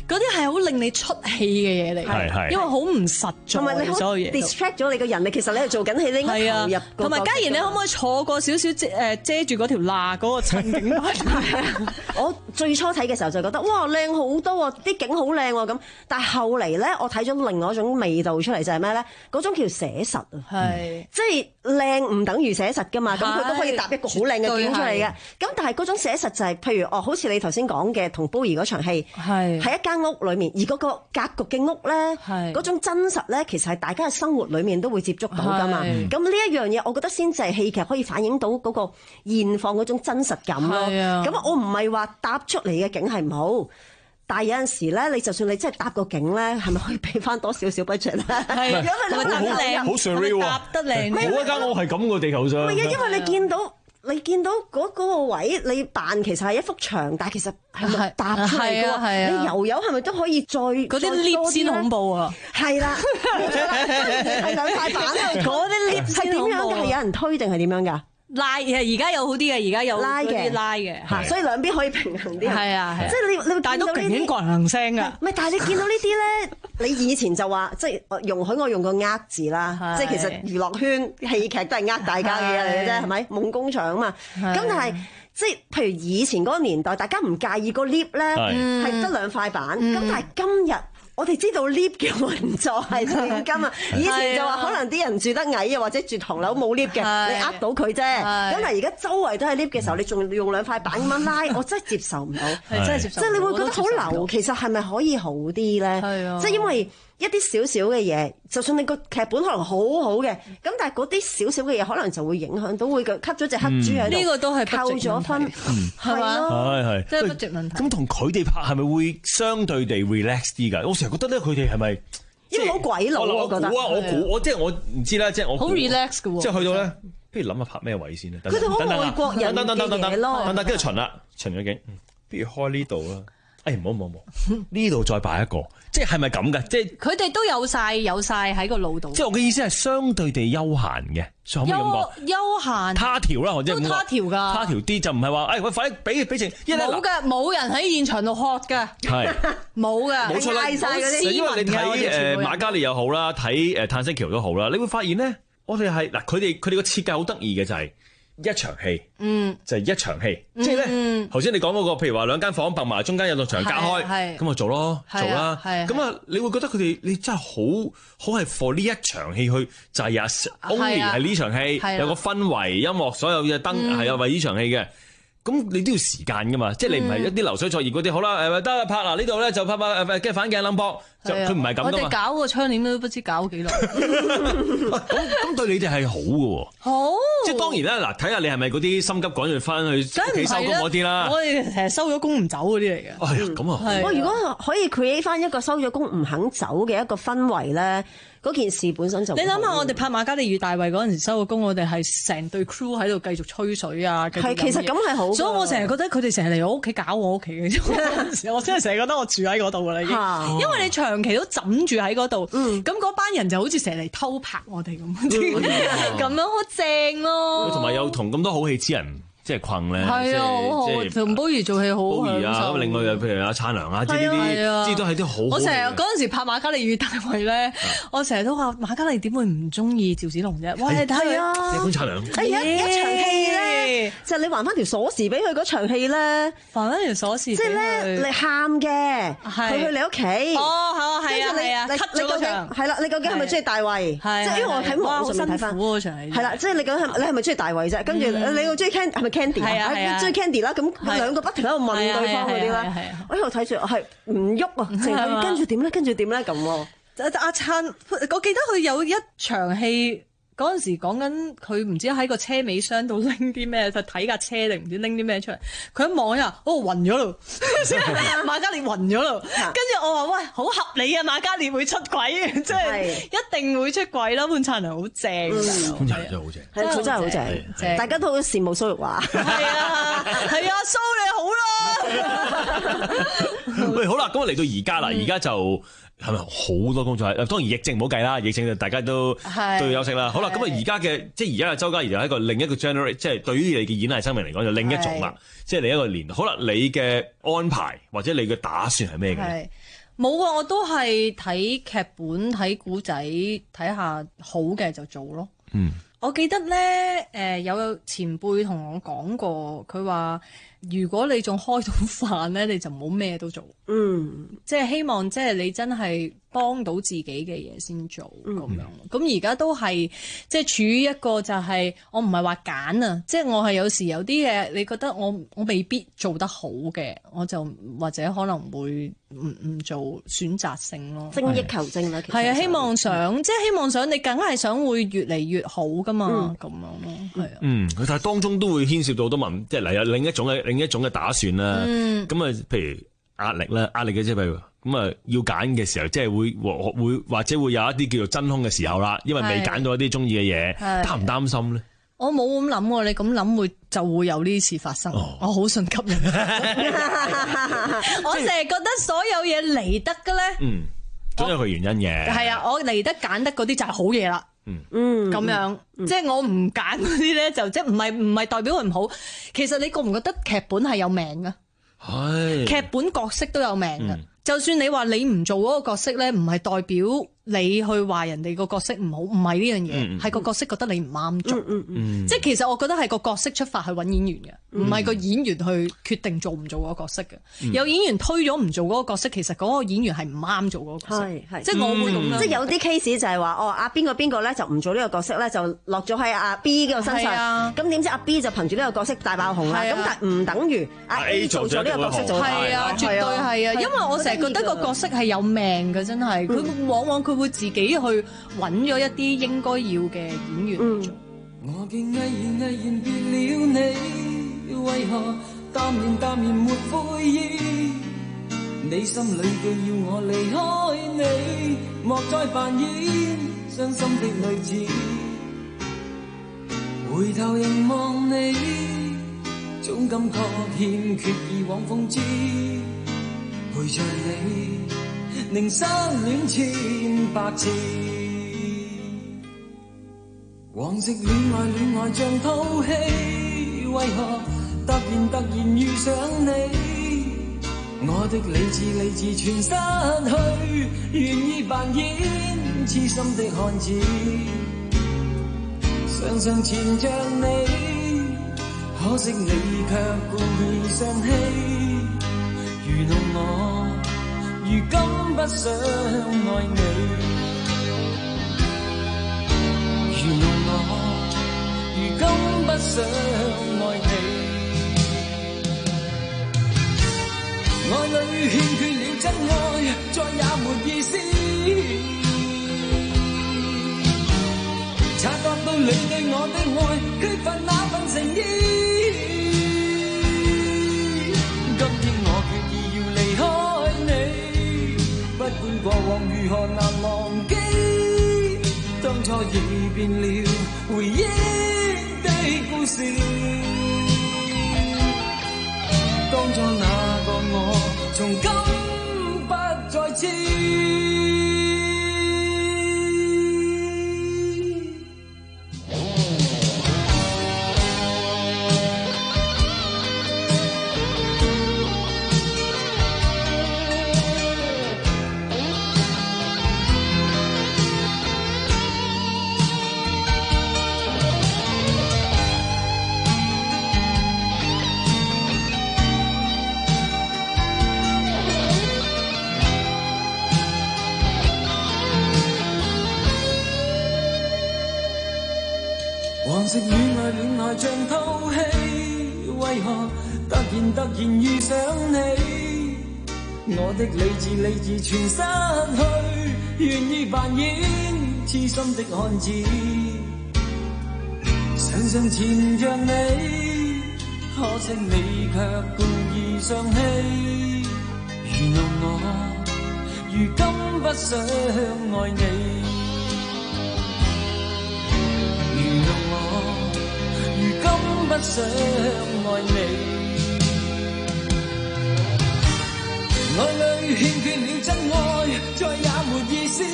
嗰啲係好令你出戲嘅嘢嚟， 係係因為好唔實在， 同埋你好所有嘢 distract 咗你個人，你其實你係做緊戲，你應該投入。 同埋嘉賢，你可唔可以坐過少少遮誒遮住嗰條罅嗰個襯景板？ 我最初睇嘅時候就覺得哇靚好多啊，啲景好靚喎咁，但係後嚟咧，我睇咗另外一種味道出嚟就係咩咧？嗰種叫寫實啊， 係即係靚唔等於寫實噶嘛，咁佢都可以搭一個好靚嘅景出嚟嘅。咁但係嗰種寫實就係譬如哦，好似你頭先講嘅同 Bowie 嗰場戲，係喺一間屋裏面，而嗰個格局嘅屋咧，嗰種真實咧，其實係大家嘅生活裏面都會接觸到噶嘛。咁呢一樣嘢，我覺得先至係戲劇可以反映到嗰個現況嗰種真實感咯。咁我唔係話搭出嚟嘅景係唔好。但係有陣時咧，你就算你真係搭個景咧，係咪可以俾翻多少少 budget 咧？係，如果佢搭得靚， 好 surreal 搭得靚， 冇一間屋係咁個地球上。 唔係啊，因為你見到你見到嗰嗰個位，你扮其實係一幅牆，但係其實係咪搭出嚟嘅喎？你油油係咪都可以再嗰啲 lift 先恐怖啊？係啦，係兩塊板啊！ 嗰啲 lift 係點樣㗎？係有人推定係點樣㗎？ 拉嘅，而家有好啲嘅，而家有拉嘅拉嘅， 嚇，所以兩邊可以平衡啲。 係啊，係。 即係你你會見到呢啲， 但係都勁勁轟轟聲㗎。 唔係，但係你見到呢啲咧，你以前就話即係容許我用個呃字啦，即係其實娛樂圈戲劇都係呃大家嘅嘢嚟嘅啫，係咪？夢工場啊嘛。咁但係即係譬如以前嗰個年代，大家唔介意個 lift 咧係得兩塊板，咁但係今日。我哋知道 lift 嘅運作係點㗎嘛？以前就話可能啲人住得矮啊，或者住唐樓冇 lift 嘅，你呃到佢啫。咁但係而家周圍都係 lift 嘅時候，你仲用兩塊板咁樣拉，我真係接受唔到。 係真係接受唔到。 即係你會覺得好流，其實係咪可以好啲咧？即係因為一啲少少嘅嘢，就算你個劇本可能好好嘅，咁但係嗰啲少少嘅嘢，可能就會影響到會吸咗隻黑豬喺度。 呢個都係扣咗分，係嘛？ 係係， 即係 budget問題。 咁同佢哋拍係咪會相對地 relax 啲㗎？我成日覺得咧，佢哋係咪因為好鬼佬？我覺得。 我我估我即係我唔知啦，即係我好 relax 嘅喎。 即係去到咧，不如諗下拍咩位先啦。 佢哋好外國人嘅嘢咯。 等等，跟住巡啦，巡咗景，不如開呢度啦。誒唔好唔好唔好，呢度再擺一個，即係係咪咁嘅？即係佢哋都有晒有晒喺個腦度。 即係我嘅意思係相對地休閒嘅，可唔可以咁講？ 休閒他條啦，或者都他條㗎， 他條啲就唔係話誒，喂快啲俾俾剩， 冇嘅，冇人喺現場度喝嘅， 係冇嘅， 冇錯啦。因為你睇誒瑪嘉烈又好啦，睇誒嘆息橋都好啦，你會發現咧，我哋係嗱佢哋佢哋個設計好得意嘅就係。一場戲，嗯，就係一場戲，嗯、即係咧，頭先你講嗰、嗰個，譬如話兩間房揼埋，中間有棟牆隔開，咁咪做咯，做啦，咁啊，你會覺得佢哋你真係好好係 for 呢一場戲去就係啊 only 係呢場戲，有個氛圍、音樂、所有嘅燈係啊為呢場戲嘅。咁你都要時間噶嘛，即係你唔係一啲流水作業嗰啲，好啦，誒得拍嗱呢度咧就拍拍誒跟住反鏡冧波，就佢唔係咁噶嘛。 我哋搞個窗簾都不知搞幾耐。 咁咁對你哋係好嘅喎。 好。 即係當然啦，嗱睇下你係咪嗰啲心急趕住翻去屋企收工嗰啲啦。 我哋成日收咗工唔走嗰啲嚟嘅。 哎呀，咁啊。 我如果可以 create 翻一個收咗工唔肯走嘅一個氛圍咧。嗰件事本身就你諗下，我哋拍瑪嘉烈與大衛嗰陣時收個工，我哋係成隊 crew 喺度繼續吹水啊， 係其實咁係好， 所以我成日覺得佢哋成日嚟我屋企搞我屋企嘅啫。我真係成日覺得我住喺嗰度㗎啦，已經，因為你長期都枕住喺嗰度，咁嗰班人就好似成日嚟偷拍我哋咁，咁樣好正咯。 同埋有同咁多好戲之人。即係困咧， 係啊，好好同 Bowie 做戲好 ，Bowie啊，咁另外又譬如阿燦良啊，即係呢啲，即係都係啲好。 我成日嗰陣時拍瑪嘉烈與大衛咧，我成日都話瑪嘉烈點會唔中意趙子龍啫？哇，你睇佢啊， 謝官燦良。 哎呀，一場戲咧，就你還翻條鎖匙俾佢嗰場戲咧， 還翻條鎖匙，即係咧你喊嘅，佢去你屋企。 哦，係啊，係啊，係啊，你你究竟係啦？你究竟係咪中意大衛？係，即係因為我睇網上面睇翻嗰場戲。 係啦，即係你究竟係你係咪中意大衛啫？跟住你又中意 Candy 係咪？Candy 係啊係啊，追 Candy 啦，咁兩個不停喺度問對方嗰啲啦，我喺度睇住係唔喐啊，淨係跟住點咧？跟住點咧咁？ 阿燦，我記得佢有一場戲嗰陣時講緊佢唔知喺個車尾箱度拎啲咩，就睇架車定唔知拎啲咩出嚟。佢一望啊，哦暈咗咯，瑪嘉烈暈咗咯。跟住我話喂，好合理啊，瑪嘉烈會出軌，即係一定會出軌啦。潘燦良好正， 潘燦良真係好正， 係佢真係好正，大家都好羨慕蘇玉華。 係啊，係啊，蘇你好啦。 喂，好啦，咁我嚟到而家啦，而家就。係咪好多工作？當然疫症唔好計啦，疫症大家都都要休息啦。好啦，咁啊而家嘅即係而家嘅周嘉怡就係一個另一個 generation，即係對於你嘅演藝生命嚟講就另一種啦。即係你一個年，好啦，你嘅安排或者你嘅打算係咩嘅？ 冇啊，我都係睇劇本、睇古仔，睇下好嘅就做咯。 嗯， 我記得咧，誒、呃、有前輩同我講過，佢話如果你仲開到飯咧，你就唔好咩都做。 嗯， 即係希望即係你真係幫到自己嘅嘢先做咁、嗯、樣。咁而家都係即係處於一個就係、是、我唔係話揀啊，即係我係有時有啲嘢你覺得我我未必做得好嘅，我就或者可能會唔唔做選擇性咯， 精益求精啦。 係啊，希望想、嗯、即係希望想你梗係想會越嚟越好噶嘛，咁、嗯、樣咯，係啊。嗯， 但係當中都會牽涉到好多問，即係嚟有另一種嘅另一種嘅打算啦。 嗯， 咁啊，譬如壓力啦，壓力嘅即係譬如咁啊，要揀嘅時候，即係會會或者會有一啲叫做真空嘅時候啦，因為未揀到一啲中意嘅嘢，擔唔擔心咧？ 我冇咁諗喎，你咁諗會就會有呢次發生。哦、我好信吸引，我成日覺得所有嘢嚟得嘅咧， 嗯，總有佢原因嘅。 係啊，我嚟得揀得嗰啲就係好嘢啦。 嗯嗯，咁樣，嗯、即係我唔揀嗰啲咧，就即係唔係唔係代表佢唔好。其實你覺唔覺得劇本係有命㗎？ 係劇本角色都有命㗎。 嗯就算你話你唔做嗰個角色咧，唔係代表你去話人哋個角色唔好，唔係呢樣嘢，係、嗯、個角色覺得你唔啱做。嗯嗯、即係其實我覺得係個角色出發去揾演員嘅，唔係個演員去決定做唔做嗰個角色嘅。嗯、有演員推咗唔做嗰個角色，其實嗰個演員係唔啱做嗰個角色。係係，即係我會咁樣、嗯。 即係有啲 case 就係話，哦，阿邊個邊個咧就唔做呢個角色咧，就落咗喺阿 B 個身上。咁點知阿 B 就憑住呢個角色大爆紅啦。咁、啊、但係唔等於阿 A 做咗呢個角色做。 係啊，絕對係啊，因為我成日覺得個角色係有命嘅，真係佢、嗯、往往佢會自己去揾咗一啲應該要嘅演員去做。 我竟毅然毅然別了你，為何淡然淡然沒悔意？你心裏嘅要我離開你，莫再扮演傷心的女子。回頭凝望你，總感覺欠缺以往風姿，陪着你寧失戀千百次。往昔戀愛戀愛像套戲，為何突然突然遇上你？我的理智理智全失去，願意扮演痴心的漢子，常常纏着你，可惜你卻故意生氣，愚弄我，如今不想愛你，愚弄我，如今不想愛你。愛裏欠缺了真愛，再也沒意思。察覺到你對我的愛，缺乏那份誠意。今天我決意要離開你，不管過往如何難忘記，當初已變了回憶的故事。當初那個我，從今不再知。往昔戀愛戀愛像套戲，為何突然突然遇上你？我的理智理智全失去，願意扮演痴心的漢子，常常纏着你，可惜你卻故意生氣，愚弄我，如今不想愛你。不想愛你，愛裏欠缺了真愛，再也沒意思。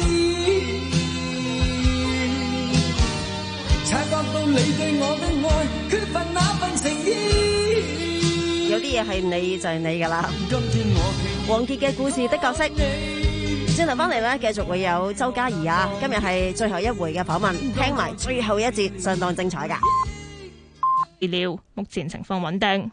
察覺到你對我的愛，缺乏那份誠意。 有啲嘢係你就係你噶啦。王傑嘅故事的角色，轉頭翻嚟咧，繼續會有周嘉怡啊。今日係最後一回嘅訪問，聽埋最後一節，相當精彩噶。 預料目前情況穩定。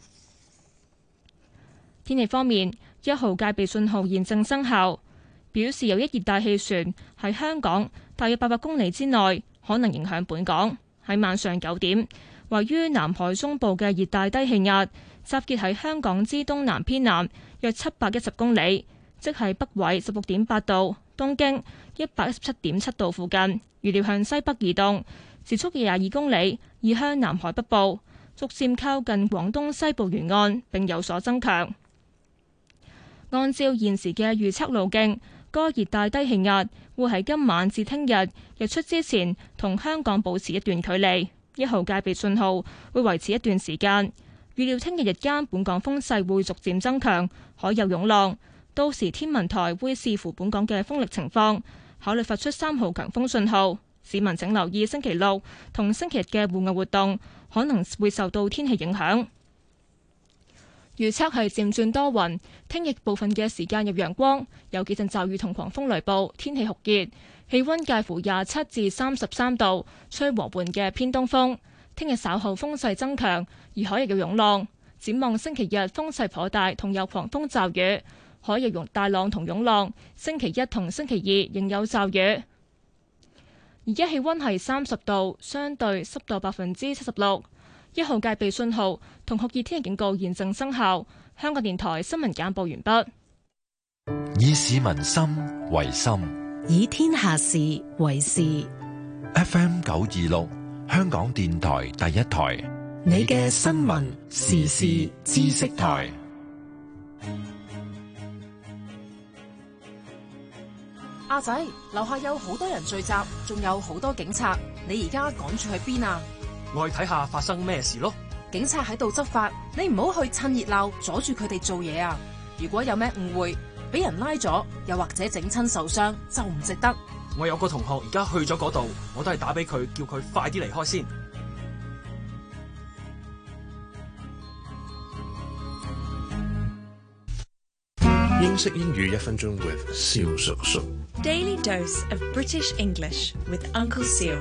天氣方面，一號戒備信號現正生效，表示有一熱帶氣旋喺香港大約八百公里之內，可能影響本港。喺晚上九點，位於南海中部嘅熱帶低氣壓集結喺香港之東南偏南約七百一十公里，即係北緯十六點八度、東經一百一十七點七度附近。預料向西北移動，時速廿二公里，移向南海北部，逐漸靠近廣東西部沿岸，並有所增強。按照現時嘅預測路徑，該熱帶低氣壓會喺今晚至聽日日出之前同香港保持一段距離，一號戒備信號會維持一段時間。預料聽日日間本港風勢會逐漸增強，海有湧浪，到時天文台會視乎本港嘅風力情況，考慮發出三號強風信號。市民請留意星期六同星期日嘅戶外活動可能會受到天氣影響。預測係漸轉多雲，聽日部分嘅時間有陽光，有幾陣驟雨同狂風雷暴，天氣酷熱，氣溫介乎廿七至三十三度，吹和緩嘅偏東風。聽日稍後風勢增強，而海亦有湧浪。展望星期日風勢頗大，同有狂風驟雨，海有大浪同湧浪。星期一同星期二仍有驟雨。而家氣溫係三十度，相對濕度百分之七十六。一號戒備信號同酷熱天氣警告現正生效。香港電台新聞簡報完畢。 以市民心為心， 以天下事為事。 F M 九二六，香港電台第一台， 你嘅新聞時事知識台。 阿仔，樓下有好多人聚集，仲有好多警察，你而家趕住去邊啊？ 我去睇下發生咩事咯。 警察喺度執法，你唔好去趁熱鬧阻住佢哋做嘢啊！如果有咩誤會，俾人拉咗，又或者整親受傷，就唔值得。 我有個同學而家去咗嗰度，我都係打俾佢，叫佢快啲離開先。 英式英語一分鐘 with 蕭叔叔。 Daily dose of British English with Uncle Seal。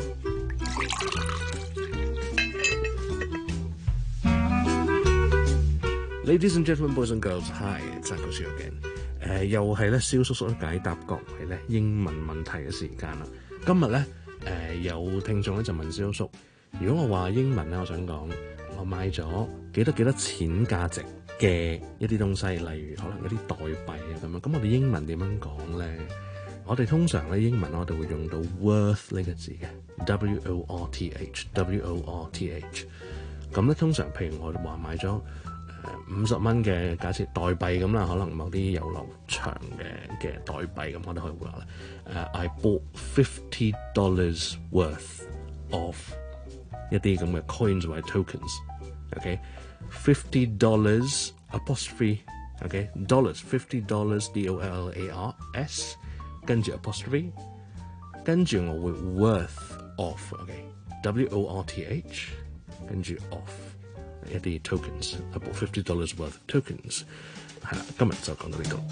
Ladies and gentlemen, boys and girls, hi, it's Uncle Seal again。誒，又係咧，蕭叔叔解答各位咧英文問題嘅時間啦。今日咧，誒、呃、有聽眾咧就問蕭叔叔，如果我話英文咧，我想講我買咗幾多幾多錢價值嘅一啲東西，例如可能一啲代幣啊咁樣，咁我哋英文點樣講咧？我哋通常咧英文我哋會用到 worth 呢個字嘅 ，W O R T H，W O R T H。咁咧通常譬如我哋話買咗五十蚊嘅假設代幣咁啦，可能某啲遊樂場嘅嘅代幣咁，我都可以話咧。誒、uh, ，I bought fifty dollars worth of 一啲咁嘅 coins 或者 tokens。OK，fifty dollars apostrophe。OK，dollars fifty dollars D O L L A R S， 跟住 apostrophe， 跟住我會 worth of。OK，W O R T H， 跟住 of。一啲 tokens，about fifty dollars worth of tokens， 係啦，今日就講到呢度。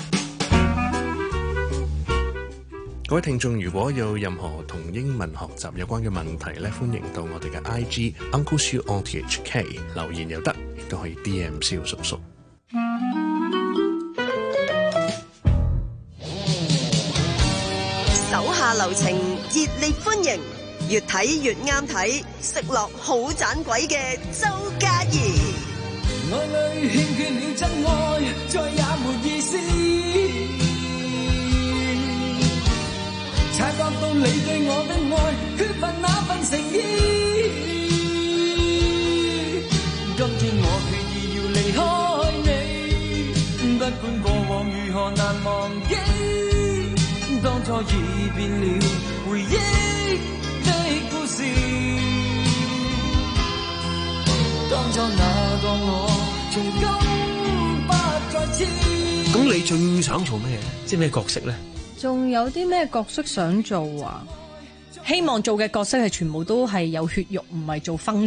各位聽眾，如果有任何同英文學習有關嘅問題咧，歡迎到我哋嘅 I G Uncle Siu O T H K 留言又得，亦都可以 D M 蕭叔叔。 手下留情，熱烈歡迎。越睇越啱睇，食落好盞鬼嘅周嘉怡。 愛裏欠缺了真愛，再也沒意思。察覺到你對我的愛，缺乏那份誠意。今天我決意要離開你，不管過往如何難忘記，當初已變了回憶。 咁你最想做咩？即係咩角色咧？ 仲有啲咩角色想做啊？希望做嘅角色係全部都係有血肉，唔係做 function 咯。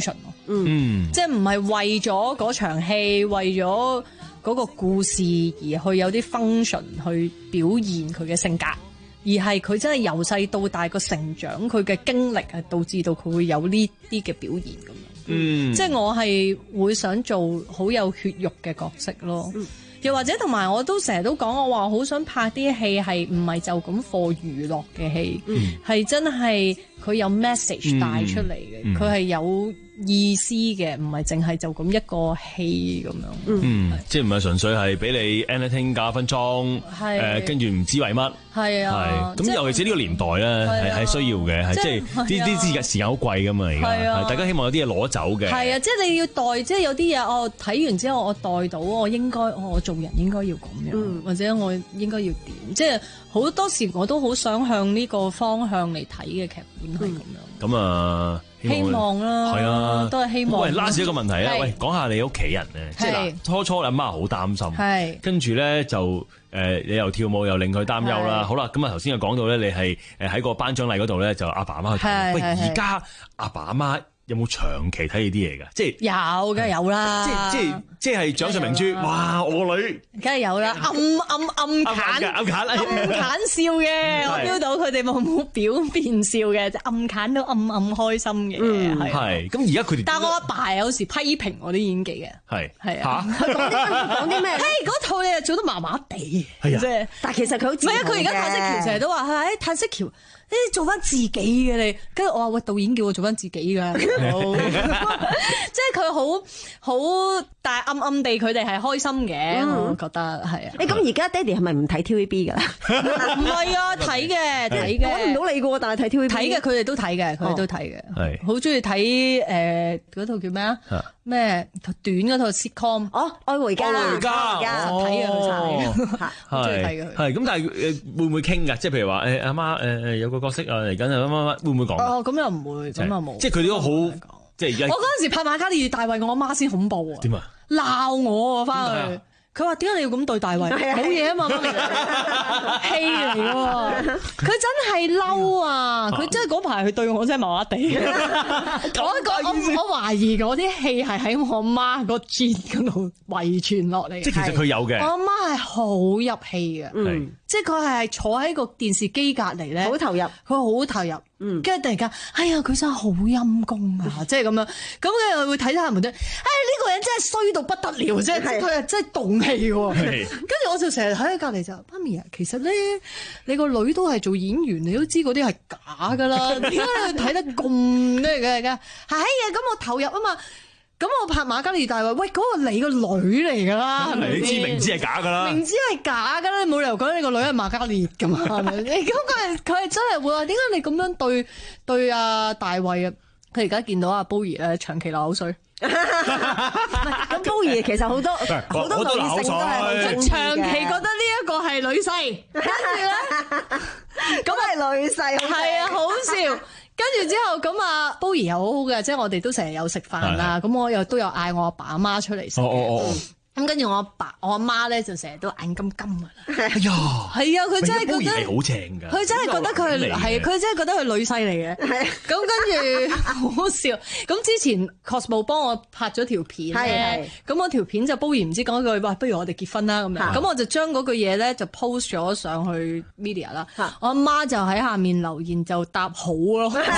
嗯，即係唔係為咗嗰場戲，為咗嗰個故事而去有啲 function 去表現佢嘅性格，而係佢真係由細到大個成長，佢嘅經歷係導致到佢會有呢啲嘅表現咁樣。嗯，即係我係會想做好有血肉嘅角色咯。嗯，又或者同埋我都成日都講，我話好想拍啲戲係唔係就咁 for 娛樂嘅戲，係、嗯、真係佢有 message 帶出嚟嘅，佢係、嗯、有意思嘅，唔係淨係就咁一個戲咁樣。 嗯，即係唔係純粹係俾你 editing 加分鐘，誒跟住唔知為乜。係啊，咁尤其是呢個年代咧，係係需要嘅，係即係啲啲時間時間好貴噶嘛，而家大家希望有啲嘢攞走嘅。係啊，即係你要代，即係有啲嘢我睇完之後我代到，我應該我做人應該要咁樣，嗯、或者我應該要點，即係好多時我都好想向呢個方向嚟睇嘅劇本係咁樣。咁啊、嗯，希望啦，係啊，都係希望。喂，last一個問題啊，喂，講下你屋企人咧，即係嗱，初初你阿媽好擔心，係跟住咧就。誒，你又跳舞又令佢擔憂啦，好啦，咁啊頭先又講到咧，你係誒喺個頒獎禮嗰度咧，就阿爸阿媽去睇。喂，而家阿爸阿媽有冇長期睇你啲嘢㗎？即係有，梗係有啦。即係即係即係掌上明珠，哇！我個女梗係有啦，暗暗暗揀暗揀暗揀笑嘅，我 feel 到佢哋冇冇表面笑嘅，就暗揀都暗暗開心嘅，係。係。咁而家佢哋，但係我阿爸有時批評我啲演技嘅，係係啊。嚇！佢講啲講啲咩？嘿，嗰套你又做得麻麻地，係啊。即係，但係其實佢好自豪嘅。唔係啊！佢而家泰式橋成日都話係泰式橋。你做翻自己嘅你，跟住我話喂，導演叫我做翻自己㗎，即係佢好好，但係暗暗地佢哋係開心嘅，我覺得係啊。你咁而家爹哋係咪唔睇 T V B 㗎啦？唔係啊，睇嘅睇嘅，揾唔到你㗎喎，但係睇 T V B 睇嘅，佢哋都睇嘅，佢哋都睇嘅，係好中意睇誒嗰套叫咩啊？咩短嗰套 sitcom 哦，愛回家，愛回家，睇啊，好中意睇嘅，係咁，但係誒會唔會傾㗎？即係譬如話誒阿媽誒誒有個角色啊嚟緊啊乜乜乜，會唔會講？哦，咁又唔會，咁又冇。即係佢哋都好，即係而家。我嗰陣時拍瑪嘉烈與大衛，我阿媽先恐怖啊！點啊？鬧我啊！翻去。佢話點解你要咁對大衛？冇嘢啊嘛，戲嚟喎。佢真係嬲啊！佢真係嗰排佢對我真係麻麻地。我我我懷疑嗰啲戲係喺我阿媽個 gene 嗰度遺傳落嚟。即係其實佢有嘅。我阿媽係好入戲嘅，嗯，即係佢係坐喺個電視機隔離咧，好投入，佢好投入。嗯，跟住突然間，哎呀，佢真係好陰功啊！即係咁樣，咁佢會睇下門對，哎呢個人真係衰到不得了，即係佢係真係動氣喎。跟住我就成日喺隔離就，媽咪啊，其實咧你個女都係做演員，你都知嗰啲係假噶啦，點解你睇得咁咩嘅？係啊，咁我投入啊嘛。咁我拍瑪嘉烈大衛，喂嗰個你個女嚟噶啦，你知明知係假噶啦，明知係假噶啦，你冇理由講你個女係瑪嘉烈噶嘛？你咁佢係佢係真係會話點解你咁樣對對阿大衛啊？佢而家見到阿 Bowie 咧長期流口水，咁 Bowie 其實好多好多女性都係長期覺得呢一個係女婿，跟住咧咁係女婿，係啊，好笑。跟住之後咁啊，Bowie又好好嘅，即係我哋都成日有食飯啦。咁我又都有嗌我阿爸阿媽出嚟食。咁跟住我阿爸我阿媽咧就成日都眼金金㗎啦。哎呀，係啊，佢真係覺得 Bowie 係好正㗎。佢真係覺得佢係係，佢真係覺得佢女婿嚟嘅。係。咁跟住好笑。咁之前 Cosmo 幫我拍咗條片咧，咁嗰條片就 Bowie 唔知講句話，不如我哋結婚啦咁樣。咁我就將嗰句嘢咧就 post 咗上去 media 啦。我阿媽就喺下面留言就答好咯。係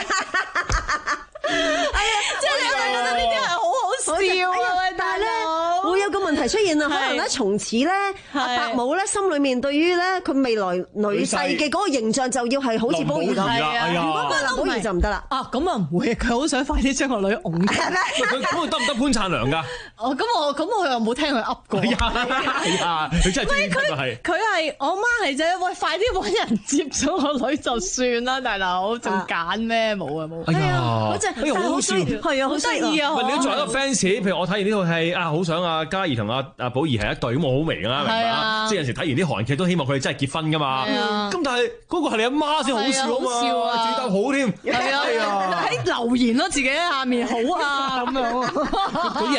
啊，即係你係咪覺得呢啲係好好笑啊？喂，但係咧會有個問題出現啊，可能咧從此咧阿伯母咧心裏面對於咧佢未來女婿嘅嗰個形象就要係好似Bowie咁，如果嗰個Bowie就唔得啦。啊，咁啊唔會，佢好想快啲將個女擁。佢咁得唔得潘燦良㗎？哦，咁我咁我又冇聽佢噏過。係啊，佢真係專業係。佢係我媽嚟啫，喂，快啲揾人接咗個女就算啦，大佬仲揀咩？冇啊冇。係啊，嗰隻好好笑，係啊，好得意啊！喂，你作為一個 fans，譬如我睇完呢套戲啊，好想阿嘉儀同阿阿寶儀係一對，咁我好明㗎啦，明嘛？即係有時睇完啲韓劇都希望佢哋真係結婚㗎嘛。咁但係嗰個係你阿媽先好笑啊嘛，煮得好添。係啊，喺留言咯，自己喺下面好啊咁樣。嗰啲人知唔知係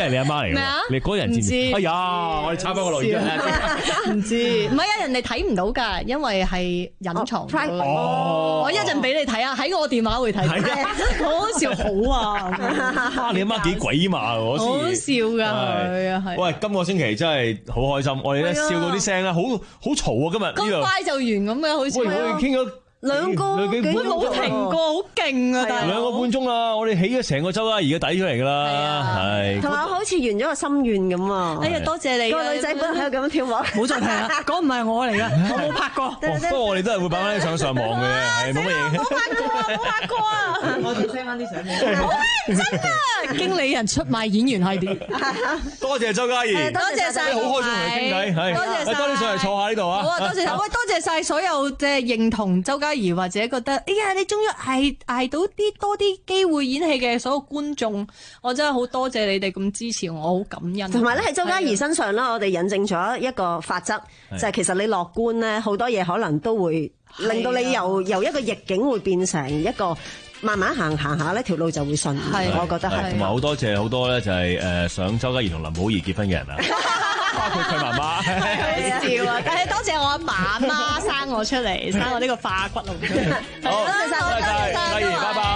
係你阿媽嚟㗎？你嗰人知唔知？哎呀，我哋插翻個錄音。 唔知，唔係啊，人哋睇唔到㗎，因為係隱藏。哦，我一陣俾你睇啊，喺我電話會睇。好笑好啊！ 啊，你阿媽幾鬼嘛？我好笑㗎，係啊係。 喂，今個星期真係好開心，我哋咧笑到啲聲咧，好好嘈啊！今日咁快就完咁嘅，好似。 喂，我哋傾咗。 兩個幾冇停過，好勁啊！但係兩個半鐘啦，我哋起咗成個周家怡嘅底出嚟㗎啦，係。 同埋好似圓咗個心願咁啊！ 哎呀，多謝你。 個女仔本喺度咁樣跳舞， 唔好再睇啦，嗰唔係我嚟㗎，我冇拍過。 不過我哋都係會擺翻啲相上網嘅，係冇乜嘢。 冇拍過啊，冇拍過啊！我仲 send 翻啲相俾你。好真啊！經理人出賣演員系列。 多謝周家怡， 多謝曬， 好開心同你傾偈，係。 多謝曬， 多啲上嚟坐下呢度啊！ 好啊，多謝曬，喂，多謝曬所有嘅認同周家怡或者覺得。哎呀！你終於捱捱到啲多啲機會演戲嘅所有觀眾，我真係好多謝你哋咁支持我，好感恩。 同埋咧喺周家怡身上咧，我哋引證咗一個法則，就係其實你樂觀咧，好多嘢可能都會令到你由由一個逆境會變成一個慢慢行行下呢條路就會順。係，我覺得係。同埋好多謝好多咧，就係誒想周家怡同林保怡結婚嘅人啊！包括佢媽媽， 好笑啊！但係多謝我阿爸阿媽生我出嚟，生我呢個化骨龍出嚟。 好，多謝晒，多謝晒，家怡，拜拜。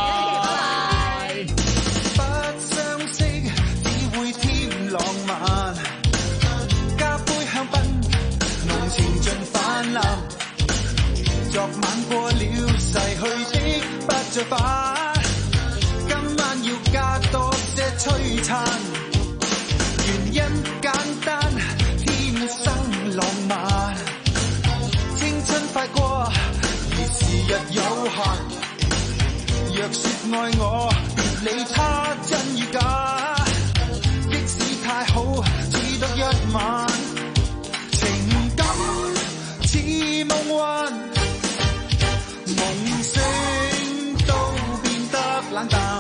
不相識，只會添浪漫。加杯香檳，濃情盡泛濫。昨晚過了逝去的不再返，今晚要加多些璀璨。原因簡單，天生浪漫，青春快過，而時日有限。若說愛我，別理他真與假，即使太好，只得一晚。情感似夢幻，夢醒都變得冷淡。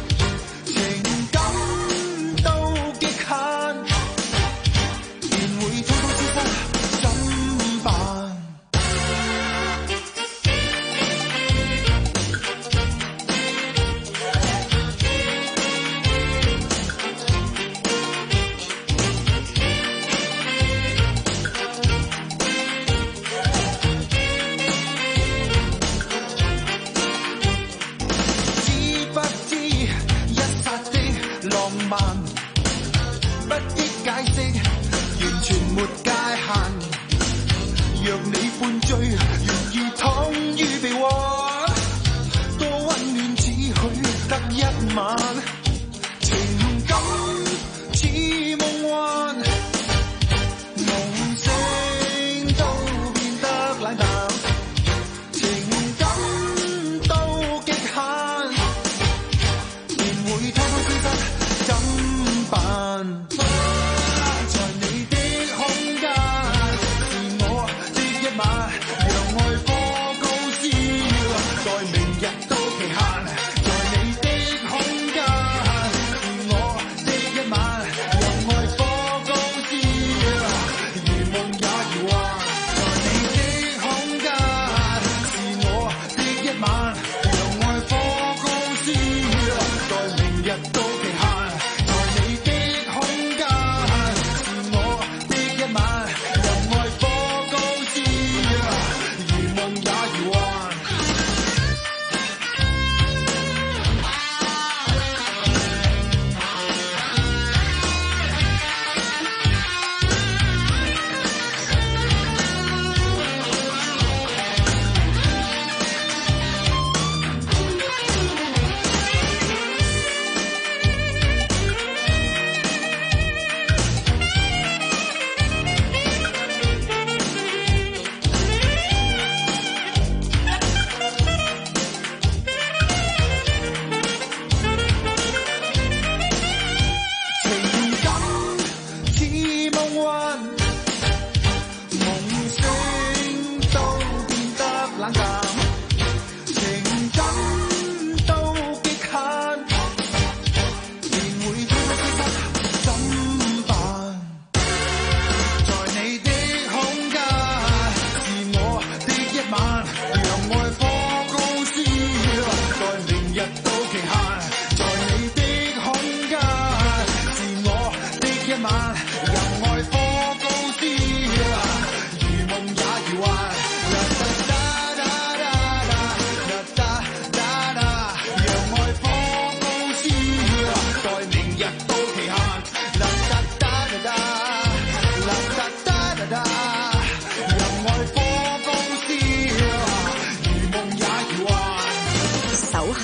若你半醉，願意躺於被窩，多溫暖只許得一晚。情感似夢幻，夢醒都變得冷淡。情感到極限，便會偷偷消失，怎辦？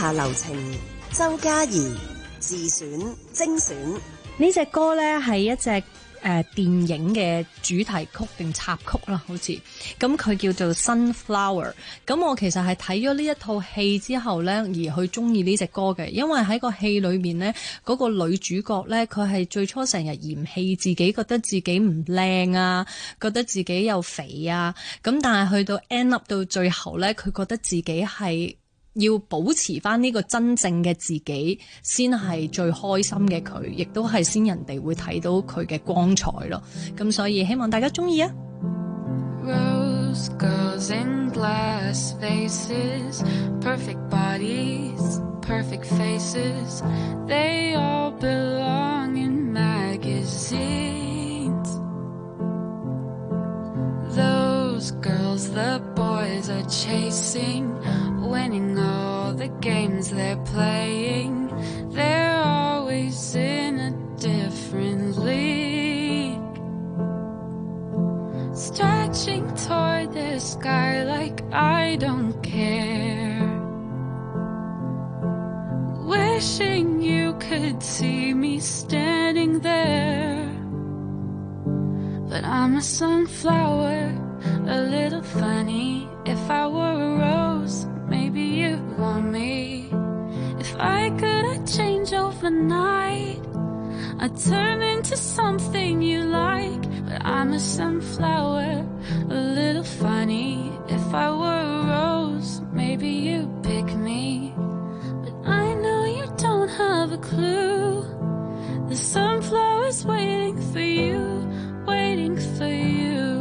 下留情，周嘉怡自選精選。 呢隻歌呢係一隻誒、呃、電影嘅主題曲定插曲啦，好似咁佢叫做 Sunflower。咁我其實係睇咗呢一套戲之後呢，而去中意呢隻歌嘅，因為喺個戲裏面呢，嗰、嗰個女主角呢，佢係最初成日嫌棄自己，覺得自己唔靚啊，覺得自己又肥啊，咁但係去到 end up 到最後呢，佢覺得自己係要保持翻呢個真正嘅自己，先係最開心嘅佢，亦都係先人哋會睇到佢嘅光彩咯。咁所以希望大家中意啊！Rose girls in glass faces, perfect bodies, perfect faces, they all belong in magazines. Those girls the boys are chasing, winning all the games they're playing, they're always in a different league, stretching toward the sky like I don't care, wishing you could see me standing there, but I'm a sunflower, a little funny. If I were a rose, maybe you'd want me. If I could, I'd change overnight, I'd turn into something you like. But I'm a sunflower, a little funny. If I were a rose, maybe you'd pick me. But I know you don't have a clue. The sunflower's waiting for you, waiting for you.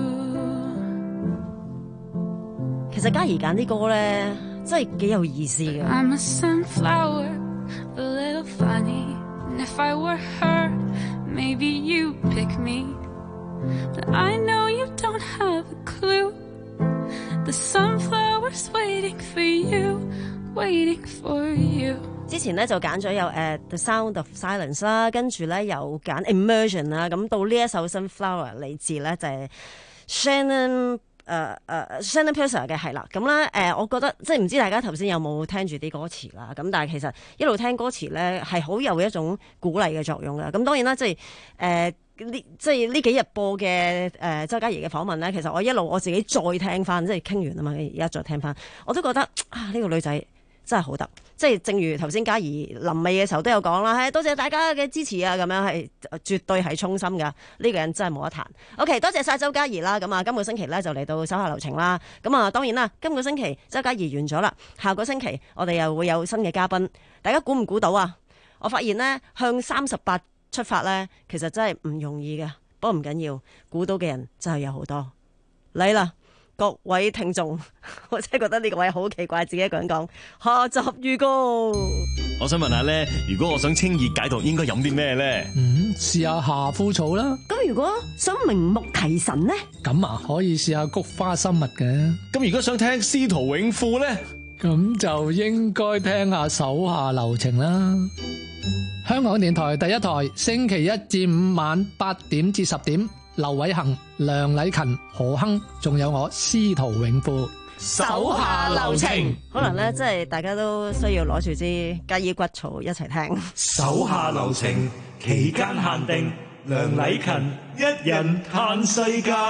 其實嘉怡揀啲歌咧，真係幾有意思嘅。 I'm a sunflower, a little funny. And if I were her, maybe you pick me. But I know you don't have a clue. The sunflower's waiting for you, waiting for you. 之前咧就揀咗有誒、uh, The Sound of Silence 啦，跟住咧有揀 Immersion 啦，咁到呢一首 Sunflower 嚟自咧就係 Shannon。誒、uh, 誒、uh, Shannon Purser 嘅係啦，咁咧誒，我覺得即係唔知大家頭先有冇聽住啲歌詞啦，咁但係其實一路聽歌詞咧係好有一種鼓勵嘅作用嘅。咁當然啦，即係誒呢即係呢幾日播嘅誒、呃、周嘉怡嘅訪問咧，其實我一路我自己再聽翻，即係傾完啊嘛，而家再聽翻，我都覺得啊呢、呢個女仔真係好得，即係正如頭先嘉怡臨尾嘅時候都有講啦，係多謝大家嘅支持啊，咁樣係絕對係衷心噶，呢、呢個人真係冇得彈。OK， 多謝晒周嘉怡啦，咁啊今個星期咧就嚟到手下留情啦，咁啊當然啦，今個星期周嘉怡完咗啦，下個星期我哋又會有新嘅嘉賓，大家估唔估到啊？我發現呢，向三十八出發咧，其實真係唔容易嘅，不過唔緊要，估到嘅人真係有好多。嚟啦！各位聽眾，我真係覺得呢個位好奇怪，自己一個人講。下集預告， 我想問下咧，如果我想清熱解毒，應該飲啲咩咧？ 嗯，試下夏枯草啦。 咁如果想明目提神咧？ 咁啊，可以試下菊花生蜜嘅。 咁如果想聽司徒永富咧？ 咁就應該聽下手下留情啦。香港電台第一台，星期一至五晚八點至十點。劉偉恒、梁禮勤、何亨，仲有我司徒永富， 手下留情。可能咧，即係大家都需要攞住支雞耳骨草一齊聽。 手下留情，期間限定，梁禮勤一人嘆世界。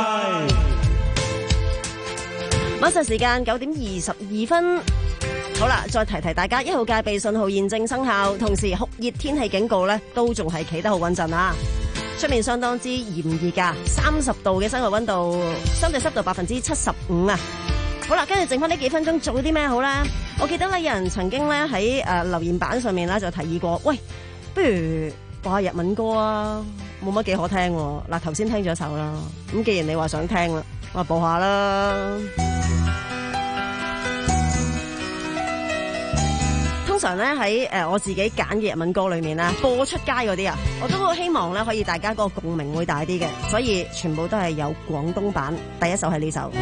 晚上時間九點二十二分。好啦，再提提大家，一號戒備信號現正生效，同時酷熱天氣警告咧都仲係企得好穩陣啊！出面相當之炎熱㗎，三十度嘅室外溫度，相對濕度百分之七十五啊！好啦，跟住剩翻呢幾分鐘做啲咩好咧？我記得咧有人曾經咧喺誒留言板上面咧就提議過，喂，不如播下日文歌啊，冇乜幾可聽喎。嗱，頭先聽咗首啦，咁既然你話想聽啦，我播下啦。通常咧喺誒我自己揀嘅日文歌裏面咧，播出街嗰啲啊，我都好希望咧可以大家個共鳴會大啲嘅，所以全部都係有廣東版。第一首係呢首。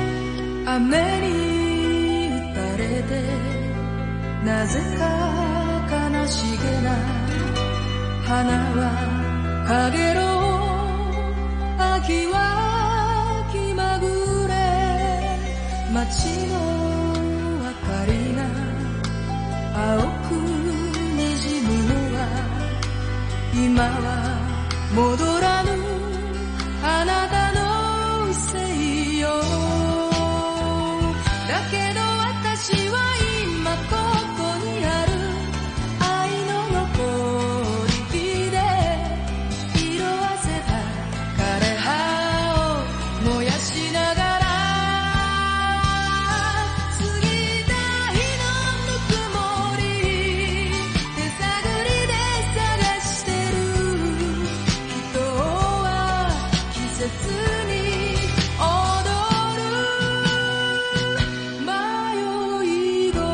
青く今は戻らぬあなたのせいよ。だけど私は今ここにある愛の残り火で色あせた枯れ葉を燃やしながら過ぎた日のぬくもり手探りで探してる人は季節に踊る迷い子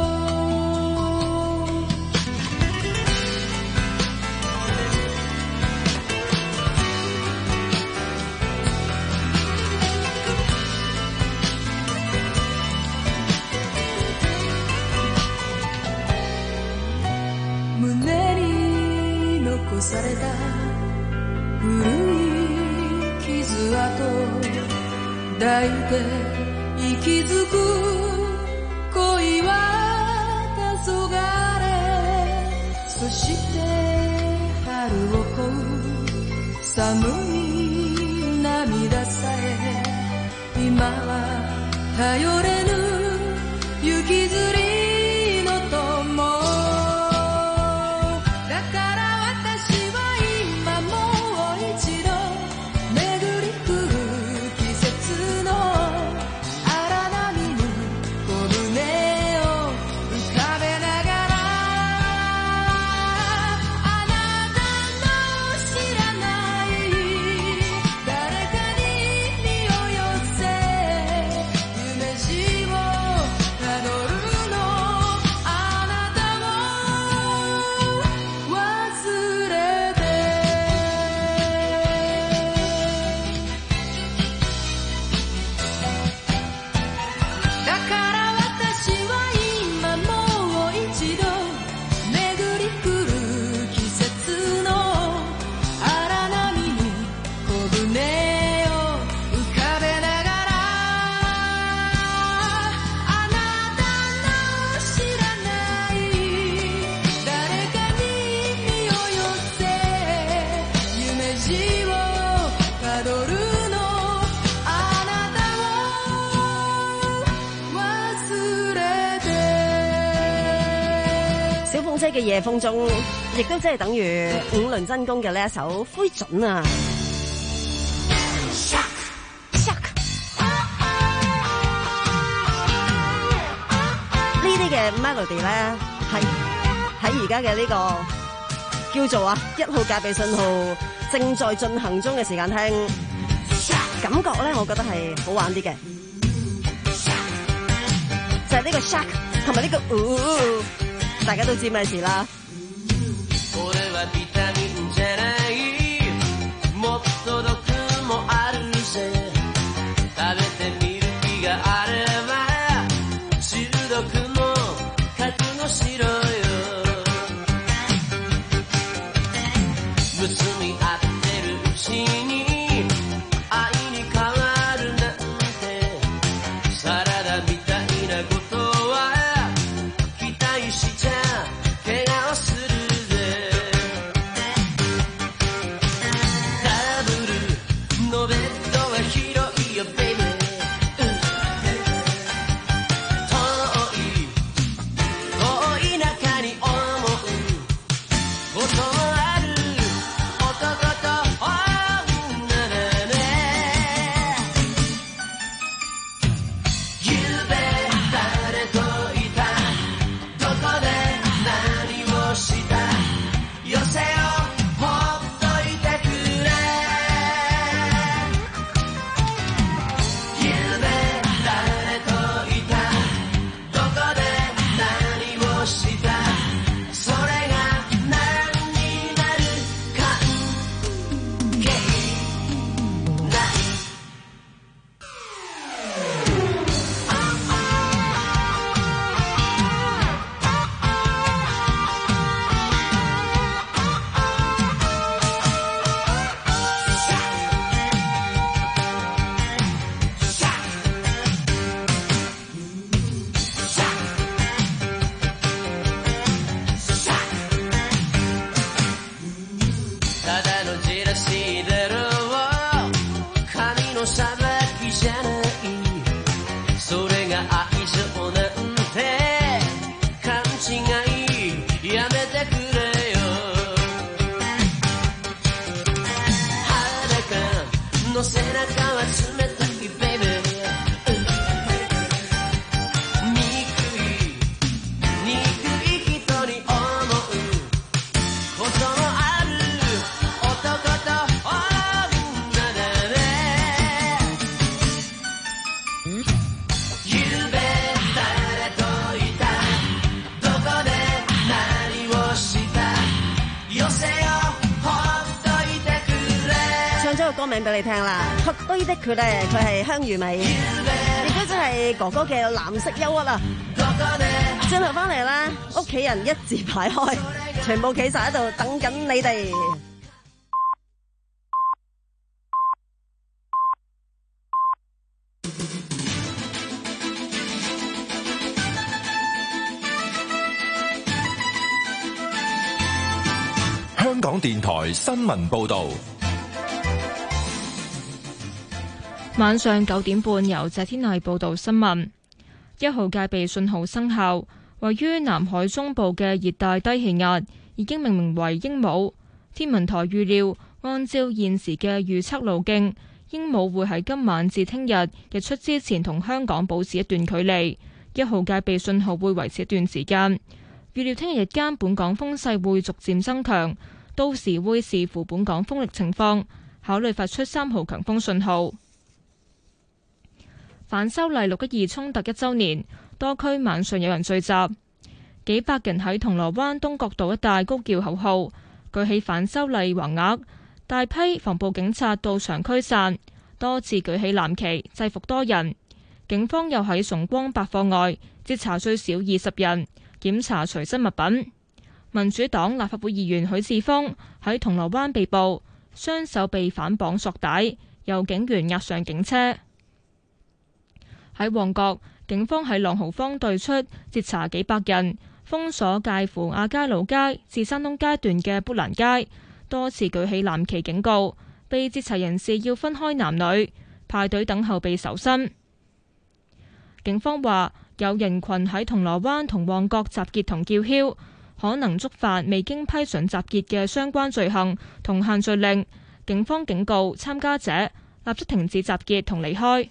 胸に残された古い傷跡抱いて息づく恋は黄昏そして春を越う寒い涙さえ今は頼れぬ雪吊りの友だから私は今もう一度巡り来る季節の荒波に小舟を浮かべながらあなたの知らない誰かに身を寄せ夢路をたどるのあなたを忘れてだから私は今もう一度巡り来る季節の荒波に小舟を浮かべながらあなたの知らない誰かに身を寄せ夢路をたどるのあなたを忘れて小鳳姐嘅夜風中，亦都即係等於五輪真功嘅呢一首灰燼啊！呢啲嘅 melody 咧，係喺而家嘅呢個叫做啊一號戒備信號正在進行中嘅時間聽，感覺咧，我覺得係好玩啲嘅，就係呢個 shock 同埋呢個嗚，大家都知咩事啦。 これはビタミンじゃないもっと毒もあるぜ食べてみる気があれば中毒も覚悟しろよ結び合ってるうちに愛に変わるなんてサラダみたいなことは期待しちゃ怪我をするぜダブルのベッドは広いよベイベー遠い遠い中に思うことある男と女の背中は冷たいベイベー憎い憎い人に思うことのある男と女だねゆうべ誰といたどこで何をした寄せよ唱咗個歌名俾你聽啦，黑堆的佢咧，佢係香魚味，亦都真係哥哥嘅藍色憂鬱啊！轉頭翻嚟啦，屋企人一字排開，全部企晒喺度等緊你哋。 香港電台新聞報導。 晚上九點半，由謝天麗報道新聞。一號戒備信號生效，位於南海中部嘅熱帶低氣壓已經命名為鸚鵡。天文台預料，按照現時嘅預測路徑，鸚鵡會喺今晚至聽日日出之前同香港保持一段距離。一號戒備信號會維持一段時間。預料聽日日間本港風勢會逐漸增強，到時會視乎本港風力情況，考慮發出三號強風信號。反修例六一二衝突一週年，多區晚上有人聚集，幾百人喺銅鑼灣東角道一帶高叫口號，舉起反修例橫額，大批防暴警察到場驅散，多次舉起藍旗制服多人。警方又喺崇光百貨外截查最少二十人，檢查隨身物品。民主黨立法會議員許智峰喺銅鑼灣被捕，雙手被反綁索帶，由警員押上警車。喺旺角，警方喺朗豪坊對出截查幾百人，封鎖介乎亞皆老街至山東街段嘅砵蘭街，多次舉起藍旗警告，被截查人士要分開男女，排隊等候被搜身。警方話有人群喺銅鑼灣同旺角集結同叫囂，可能觸犯未經批准集結嘅相關罪行同限聚令。警方警告參加者立即停止集結同離開。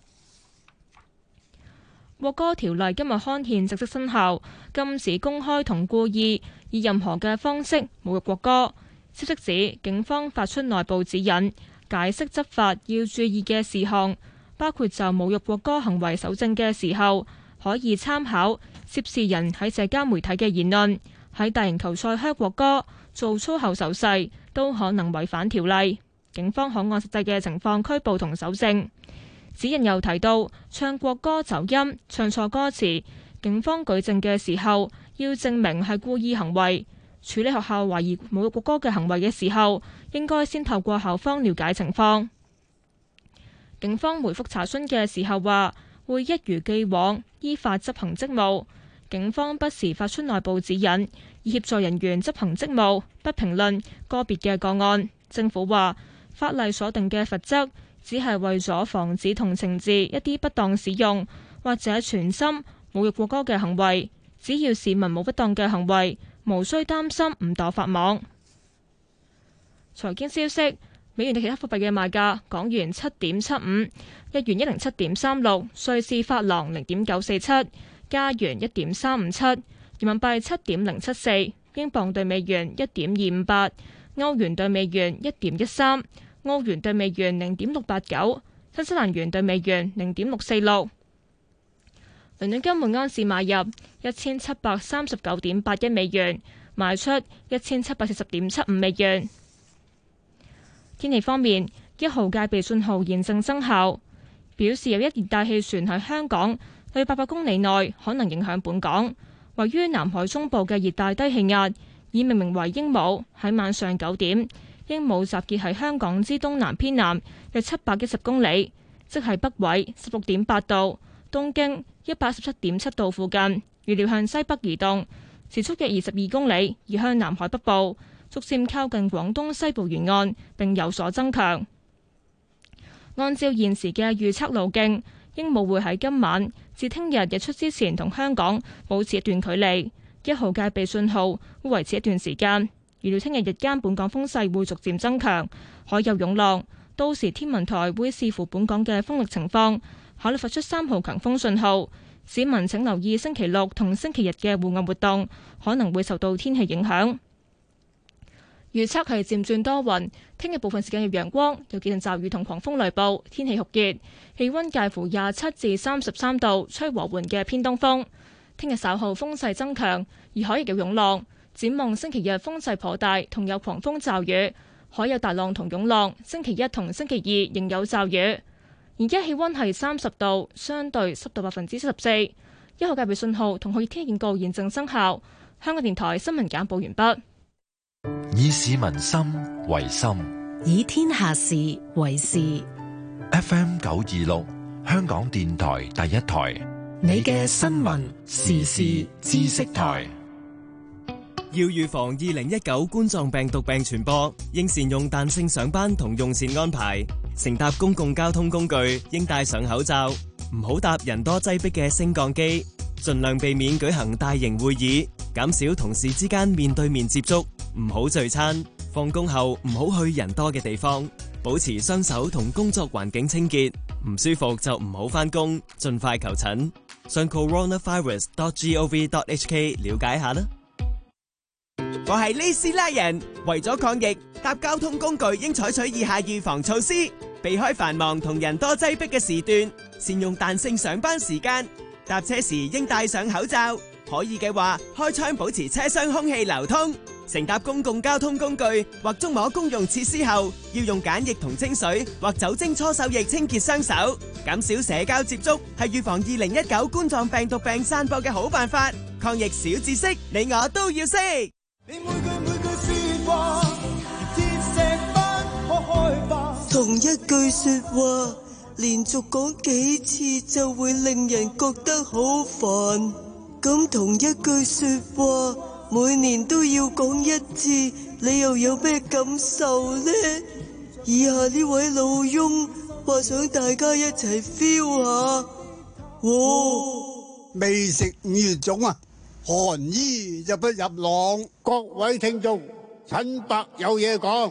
國歌條例今日刊憲正式生效，禁止公開同故意以任何嘅方式侮辱國歌。消息指，警方發出內部指引，解釋執法要注意嘅事項，包括就侮辱國歌行為搜證嘅時候，可以參考涉事人喺社交媒體嘅言論，喺大型球賽噓國歌、做粗口手勢都可能違反條例。警方可按實際嘅情況拘捕同搜證。指引又提到，唱國歌走音、唱錯歌詞，警方舉證嘅時候要證明係故意行為。處理學校懷疑侮辱國歌嘅行為嘅時候，應該先透過校方了解情況。警方回覆查詢嘅時候話，會一如既往依法執行職務。警方不時發出內部指引，以協助人員執行職務，不評論個別嘅個案。政府話，法例所定嘅罰則只係為咗防止同懲治一啲不當使用或者全心侮辱國歌嘅行為，只要市民冇不當嘅行為，無需擔心誤墮法網。財經消息，美元對其他貨幣嘅賣價：港元七點七五，日元一零七點三六，瑞士法郎零點九四七，加元一點三五七，人民幣七點零七四，英鎊對美元一點二五八，歐元對美元一點一三。澳元兌美元零點六八九，新西蘭元兌美元零點六四六。倫敦金每安士買入一千七百三十九點八一美元，賣出一千七百四十點七五美元。天氣方面，一號戒備信號現正生效，表示有一熱帶氣旋喺香港約八百公里內可能影響本港。位於南海中部嘅熱帶低氣壓已命名為鸚鵡，喺晚上九點。鸚鵡集結喺香港之東南偏南約七百一十公里，即係北緯十六點八度、東經一百一十七點七度附近。預料向西北移動，時速約二十二公里，移向南海北部，逐漸靠近廣東西部沿岸，並有所增強。按照現時嘅預測路徑，鸚鵡會喺今晚至聽日日出之前同香港保持一段距離。一號戒備信號會維持一段時間。預料聽日日間本港風勢會逐漸增強，海有湧浪， 到時天文台會視乎本港嘅風力情況，考慮發出三號強風信號。市民請留意星期六同星期日嘅戶外活動，可能會受到天氣影響。預測係漸轉多雲，聽日部分時間有陽光，有幾陣驟雨同狂風雷暴，天氣酷熱，氣溫介乎廿七至三十三度，吹和緩嘅偏東風。聽日稍後風勢增強，而海亦有湧浪。展望星期日風勢頗大，同有狂風驟雨，海有大浪同湧浪。星期一同星期二仍有驟雨。而家氣溫係三十度，相對濕度百分之七十四。一號戒備信號同酷熱天氣警告現正生效。香港電台新聞簡報完畢。 以市民心為心， 以天下事為事。 F M 九二六，香港電台第一台， 你嘅新聞時事知識台。 要預防二零一九冠狀病毒病傳播，應善用彈性上班同用膳安排。乘搭公共交通工具應戴上口罩，唔好搭人多擠迫嘅升降機，盡量避免舉行大型會議，減少同事之間面對面接觸，唔好聚餐。放工後唔好去人多嘅地方，保持雙手同工作環境清潔。唔舒服就唔好返工，盡快求診。上 coronavirus dot gov dot hk 了解下啦。我係呢斯拉人，為咗抗疫，搭交通工具應採取以下預防措施：避開繁忙同人多擠迫嘅時段，善用彈性上班時間，搭車時應戴上口罩，可以嘅話開窗保持車廂空氣流通。乘搭公共交通工具或觸摸公用設施後，要用梘液同清水或酒精搓手液清潔雙手。減少社交接觸係預防二零一九冠狀病毒病散播嘅好辦法。抗疫小知識，你我都要識。 同一句說話連續講幾次就會令人覺得好煩，咁同一句說話每年都要講一次，你又有咩感受呢？以下呢位老翁話想大家一齊 feel 下。 哦，未食五月粽啊，寒衣就不入廊。各位聽眾，陳伯有嘢講。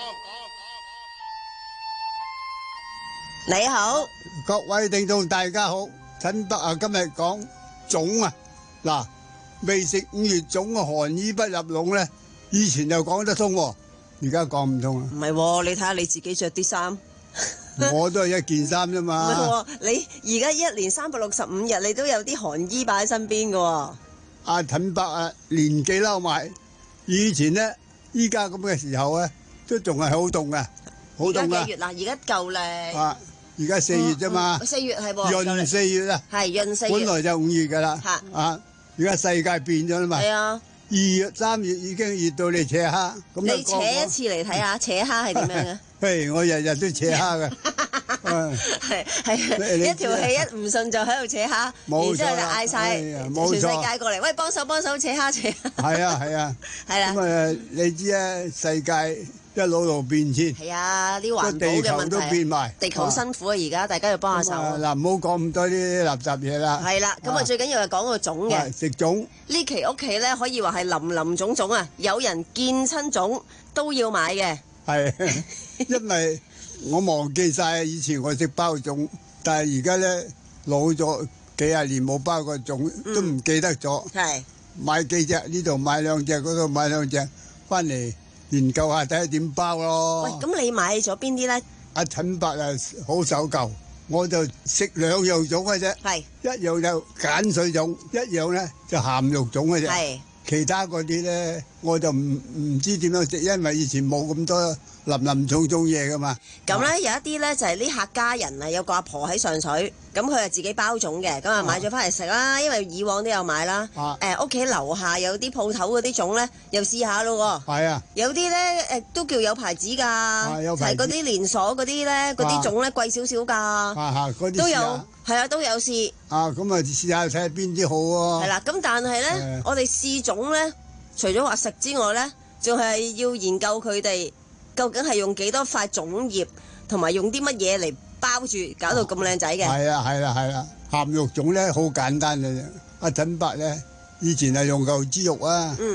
你好， 各位聽眾大家好，陳伯啊，今日講粽啊，嗱，未食五月粽啊，寒衣不入籠咧，以前就講得通，而家講唔通啊。 唔係，你睇下你自己着啲衫， 我都係一件衫啫嘛。 唔係，你而家一年三百六十五日，你都有啲寒衣擺喺身邊噶。 阿陳伯啊，年紀撈埋，以前咧，依家咁嘅時候咧，都仲係好凍噶，好凍噶。而家幾月啦？而家夠咧。 啊，而家四月啫嘛。 四月係喎。 閏四月啊。 係閏四月。 本來就五月噶啦。嚇。啊，而家世界變咗啦嘛。 係啊。 二月、三月已經熱到你扯蝦，咁你扯一次嚟睇下，扯蝦係點樣嘅？ 嘿，我日日都扯蝦嘅。 係係一條氣一唔順就喺度扯蝦，然之後就嗌晒全世界過嚟，喂，幫手幫手扯蝦扯。係啊係啊， 係啦。 咁啊，你知啊，世界一路路變遷。 係啊，啲環保嘅問題。地球都變埋。地球好辛苦啊！而家大家要幫下手。 嗱，唔好講咁多啲垃圾嘢啦。 係啦，咁啊最緊要係講個粽嘅。 食粽。 呢期屋企咧可以話係林林種種啊！有人見親粽都要買嘅。 係，因為我忘記晒以前我食包粽，但係而家咧老咗幾廿年冇包過粽，都唔記得咗。 係買幾隻呢度買兩隻，嗰度買兩隻，翻嚟研究下睇下點包咯。 喂，咁你買咗邊啲咧？ 阿陳伯啊，好守舊，我就食兩樣粽嘅啫。 係一樣就鹼水粽，一樣咧就鹹肉粽嘅啫。 係其他嗰啲咧，我就唔唔知點樣食，因為以前冇咁多林林種種嘢噶嘛。 咁咧有一啲咧就係呢客家人啊，有個阿婆喺上水，咁佢係自己包粽嘅，咁啊買咗翻嚟食啦。因為以往都有買啦。誒屋企樓下有啲鋪頭嗰啲粽咧，又試下咯喎。 係啊。有啲咧誒都叫有牌子㗎，係嗰啲連鎖嗰啲咧，嗰啲粽咧貴少少㗎。 啊啊，嗰啲都有，係啊都有試。 啊，咁啊試下睇下邊啲好喎。 係啦，咁但係咧，我哋試粽咧，除咗話食之外咧，仲係要研究佢哋究竟係用幾多塊粽葉，同埋用啲乜嘢嚟包住，搞到咁靚仔嘅。 係啊，係啦，係啦，鹹肉粽咧好簡單嘅啫。阿陳伯咧以前係用牛豬肉啊， 嗯，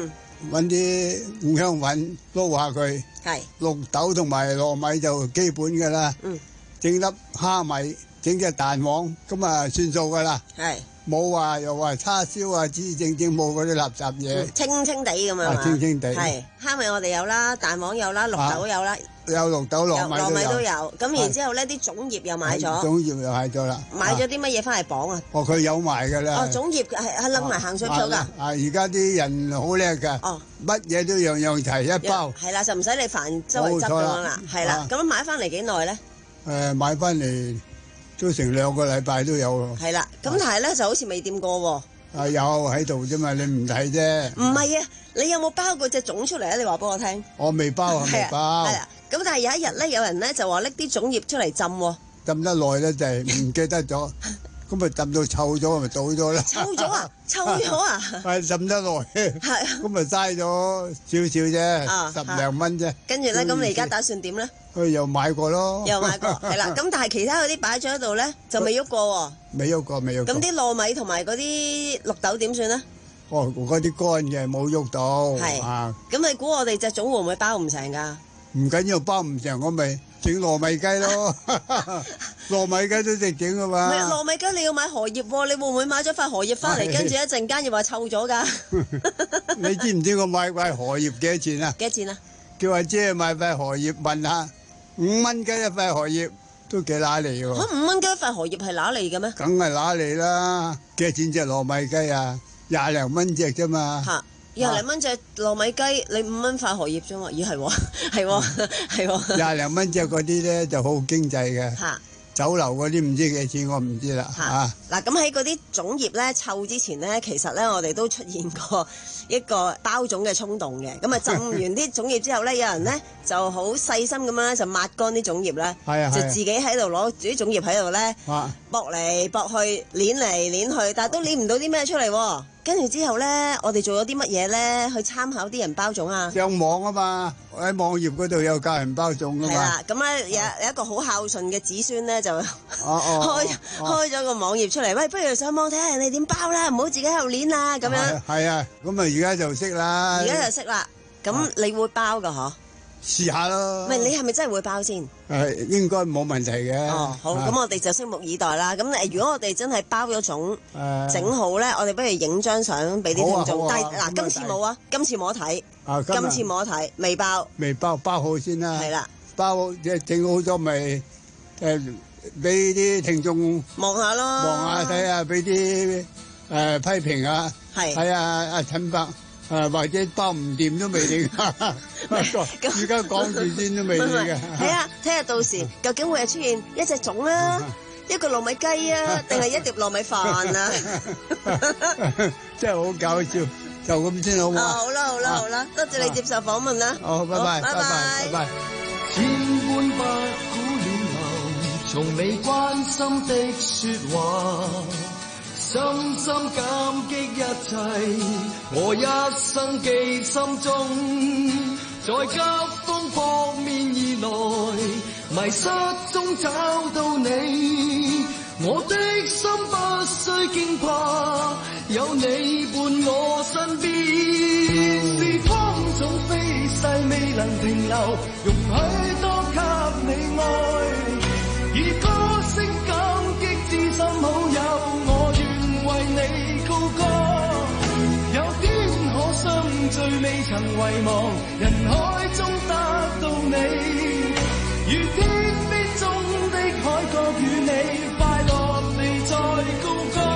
揾啲五香粉撈下佢。 係。 綠豆同埋糯米就基本㗎啦。 嗯。 整粒蝦米，整隻蛋黃，咁啊算數㗎啦。 係。 冇話又話叉燒啊，只正正冇嗰啲垃圾嘢。 清清地咁樣嘛。 清清地。 係。蝦米我哋有啦，蛋黃有啦，綠豆有啦。 有綠豆糯米都有。 糯米都有，咁然之後咧啲粽葉又買咗。 粽葉又買咗啦。 買咗啲乜嘢翻嚟綁啊？ 哦，佢有賣㗎啦。 哦，粽葉係係擸埋行水草㗎。 啊，而家啲人好叻㗎。 哦。 乜嘢都樣樣齊一包。 係啦，就唔使你煩周圍執咁樣啦。係啦，咁樣買翻嚟幾耐咧？ 誒，買翻嚟都成兩個禮拜都有咯。 係啦，咁但係咧就好似未掂過喎。 啊，有喺度啫嘛，你唔睇啫。 唔係啊，你有冇包過隻粽出嚟啊？你話俾我聽。 我未包啊，未包。 係啊，咁但係有一日咧，有人咧就話拎啲粽葉出嚟浸喎。 浸得耐咧就係唔記得咗，咁咪浸到臭咗，咪倒咗啦。 臭咗啊！臭咗啊！ 係浸得耐，係咁咪嘥咗少少啫，十零蚊啫。 跟住咧，咁你而家打算點咧？ 佢又買過咯。 又買過，係啦。咁但係其他嗰啲擺咗喺度咧，就未喐過喎。 未喐過，未喐過。 咁啲糯米同埋嗰啲綠豆點算咧？ 哦，嗰啲乾嘅冇喐到。 係啊。 咁你估我哋隻粽會唔會包唔成㗎？ 唔緊要，包唔成我咪整糯米雞咯。糯米雞都識整噶嘛。 唔係糯米雞，你要買荷葉喎，你會唔會買咗塊荷葉翻嚟，跟住一陣間又話臭咗㗎？ 你知唔知我買塊荷葉幾多錢啊？ 幾多錢啊？ 叫阿姐買塊荷葉問下，五蚊雞一塊荷葉都幾揦嚟喎。 嚇，五蚊雞一塊荷葉係揦嚟嘅咩？ 梗係揦嚟啦！幾多錢隻糯米雞啊？廿零蚊隻啫嘛。 嚇！廿零蚊隻糯米雞，你五蚊塊荷葉啫嘛？咦係喎，係喎，係喎。 廿零蚊隻嗰啲咧就好經濟嘅。 嚇！ 酒樓嗰啲唔知幾錢，我唔知啦。嚇！ 嗱，咁喺嗰啲粽葉咧臭之前咧，其實咧我哋都出現過一個包粽嘅衝動嘅。咁啊浸完啲粽葉之後咧，有人咧就好細心咁樣咧就抹乾啲粽葉咧，就自己喺度攞住啲粽葉喺度咧駁嚟駁去，攣嚟攣去，但係都攣唔到啲咩出嚟喎。跟住之後咧，我哋做咗啲乜嘢咧？去參考啲人包粽啊？ 上網啊嘛，喺網頁嗰度有教人包粽噶嘛。 係啦，咁咧有有一個好孝順嘅子孫咧，就開開咗個網頁出嚟，喂，不如上網睇下人哋點包啦，唔好自己喺度攣啊咁樣。 係啊，咁啊而家就識啦。 而家就識啦，咁你會包噶嗬？ 試下咯。 唔係你係咪真係會包先？ 係應該冇問題嘅。 哦，好，咁我哋就拭目以待啦。咁誒，如果我哋真係包咗粽，整好咧，我哋不如影張相俾啲聽眾。但係嗱，今次冇啊，今次冇得睇。啊，今次冇得睇，未包。 未包，包好先啦。 係啦， 包即係整好咗咪誒，俾啲聽眾望下咯， 望下睇下，俾啲誒批評啊， 係睇下阿陳伯。誒或者包唔掂都未定，而家講住先都未定嘅。 睇下睇下到時究竟會係出現一隻粽啊，一個糯米雞啊，定係一碟糯米飯啊？ 真係好搞笑，就咁先好嘛？ 好啦好啦好啦，多謝你接受訪問啦。 好，拜拜拜拜拜拜。 千般不苦戀流，從未關心的説話。深深感激一切，我一生記心中。在急風撲面而來，迷失中找到你，我的心不需驚怕，有你伴我身邊。時光總飛逝，未能停留，容許多給你愛，以歌聲感激知心好友。為你高歌，有天可相聚未曾遺忘，人海中得到你，如天邊中的海角與你快樂地再高歌。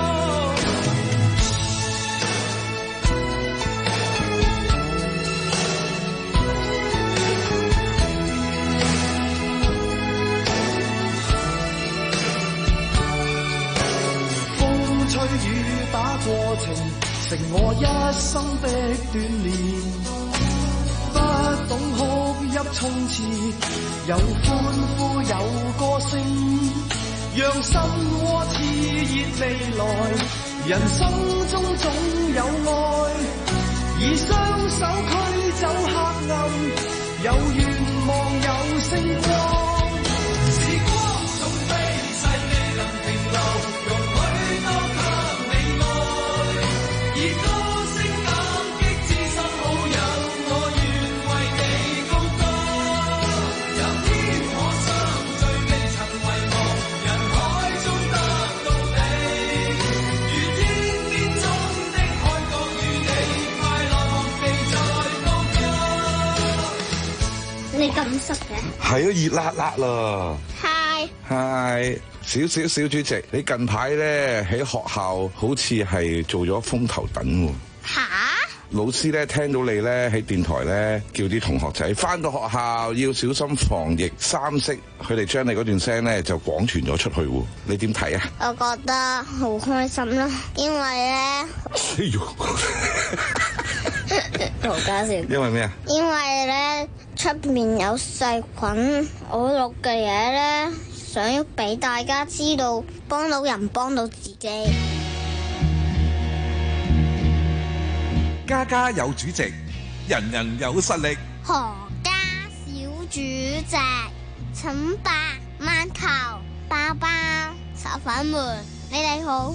風吹雨打過程，成我一生的鍛鍊。不懂哭泣衝刺，有歡呼有歌聲，讓心窩熾熱未來。人生中總有愛，以雙手驅走黑暗，有願望有星光。時光總飛逝，未能停留。以歌聲感激知心好友。 濕嘅。 係啊，熱辣辣啦。 係。 係，小小小主席，你近排咧喺學校好似係做咗風頭躉喎。 吓？ 老師咧聽到你咧喺電台咧叫啲同學仔返到學校要小心防疫三式，佢哋將你嗰段聲咧就廣傳咗出去喎。你點睇啊？ 我覺得好開心啦，因為咧， 哎呦， 好搞笑。 因為咩啊？ 因為咧出面有細菌，我錄嘅嘢咧想要俾大家知道，幫到人幫到自己。 家家有主席，人人有實力。 何家小主席，陳伯、饅頭、包包、炒粉們，你哋好。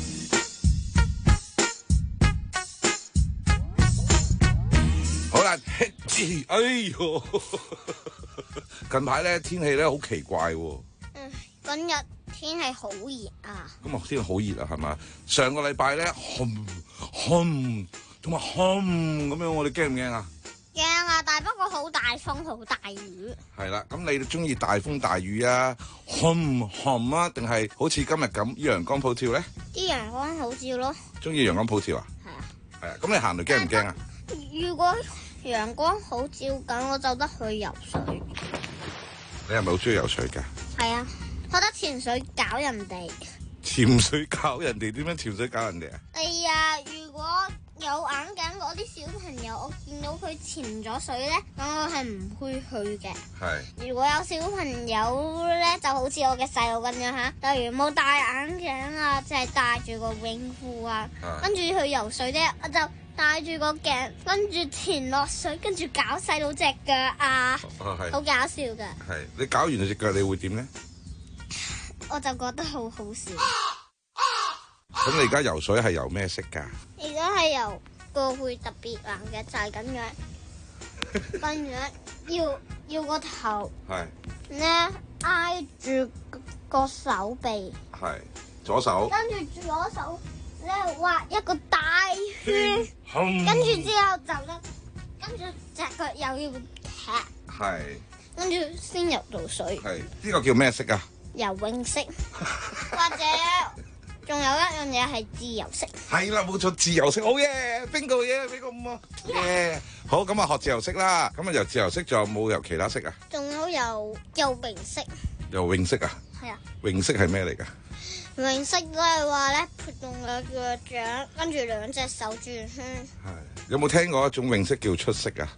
好啦，哎呦，近排咧天氣咧好奇怪喎。 嗯，今日天氣好熱啊。 咁啊，天氣好熱啊，係嘛？上個禮拜咧，轟轟。同埋轟咁樣，我哋驚唔驚啊？ 驚啊！但係不過好大風，好大雨。 係啦，咁你中意大風大雨啊？轟轟啊？定係好似今日咁陽光普照咧？ 啲陽光普照咯。 中意陽光普照啊？係啊。係啊，咁你行路驚唔驚啊？ 如果陽光普照緊，我就得去游水。 你係咪好中意游水㗎？ 係啊，覺得潛水搞人哋。 潛水搞人哋？點樣潛水搞人哋啊？ 哎呀，如果有眼鏡嗰啲小朋友，我見到佢潛咗水咧，咁我係唔會去嘅。係。如果有小朋友咧，就好似我嘅細路咁樣嚇，例如冇戴眼鏡啊，就係戴住個泳褲啊，跟住去游水咧，我就戴住個鏡，跟住潛落水，跟住搞細佬隻腳啊，好搞笑㗎。 係。你搞完隻腳，你會點咧？ 我就覺得好好笑。 咁你而家游水係游咩色㗎？ 而家係游個會特別難嘅，就係咁樣，咁樣要要個頭係咧挨住個手臂，係左手， 跟住左手咧畫一個大圈，跟住之後就得，跟住隻腳又要踢，係，跟住先游到水。 係呢個叫咩色啊？ 游泳色，或者。仲有一樣嘢係自由式， 係啦，冇錯，自由式好嘢，邊個嘢俾個五啊？耶！好，咁啊學自由式啦，咁啊由自由式仲有冇游其他式啊？ 仲有游游泳式， 游泳式啊？係啊。泳式係咩嚟㗎？ 泳式都係話咧，撥動兩腳掌，跟住兩隻手轉圈。 係。有冇聽過一種泳式叫出色啊？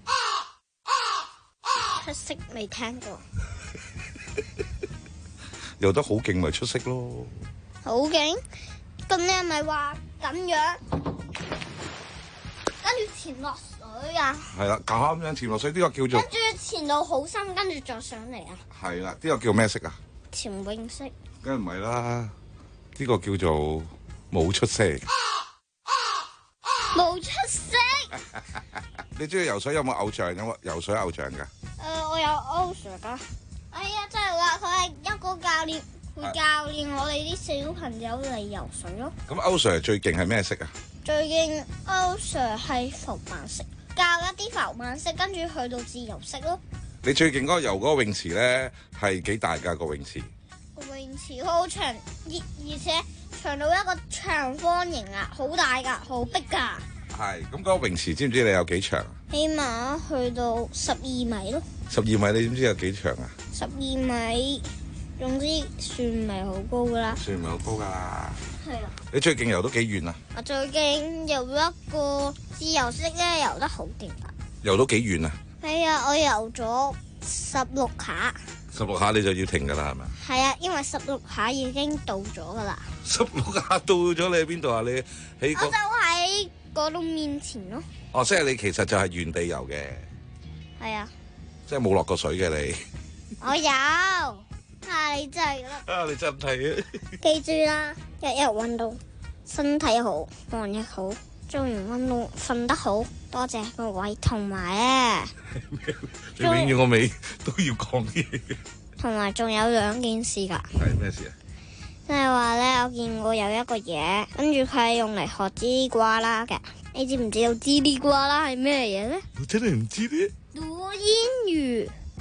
出色未聽過。 游得好勁咪出色咯。 好勁，咁你係咪話咁樣，跟住潛落水啊？係啦， 咁樣潛落水呢個叫做。 跟住潛到好深，跟住再上嚟啊？係啦，呢個叫咩色啊？ 潛泳式。 梗係唔係啦，呢個叫做冇出色。 冇出色。 你中意游水有冇偶像？有冇游水偶像㗎？誒、 呃，我有歐 Sir 㗎。哎呀，真係話佢係一個教練。會教練我哋啲小朋友嚟游水咯。 咁歐 Sir 最勁係咩色啊？ 最勁歐 Sir 係浮板式，教一啲浮板式，跟住去到自由式咯。 你最勁嗰個游嗰個泳池咧係幾大㗎？個泳池？ 個泳池好長，而而且長到一個長方形啊，好大㗎，好逼㗎。 係，咁嗰個泳池知唔知你有幾長？ 起碼去到十二米咯。十二米你知唔知有幾長啊？ 十二米。總之算唔係好高噶啦， 算唔係好高噶啦。 係啊。 你最勁游到幾遠啊？ 我最勁游一個自由式咧，游得好勁啊！ 游到幾遠啊？ 係啊，我游咗十六下。 十六下你就要停噶啦，係咪？ 係啊，因為十六下已經到咗噶啦。 十六下到咗，你喺邊度啊？你喺、嗰個、 我就喺嗰度面前咯。 哦，即係你其實就係原地游嘅。 係啊。 即係冇落過水嘅你。 我有。啊！你真係啊！你真係啊！ 記住啦，日日運動，身體好，防疫好，做完運動瞓得好。多謝各位，同埋咧， 你永遠我尾都要講嘢嘅。 同埋仲有兩件事㗎。 係咩事啊？ 即係話咧，我見過有一個嘢，跟住佢係用嚟學嘰哩呱啦嘅。你知唔知道嘰哩呱啦係咩嘢咧？ 我真係唔知咧。 讀英語。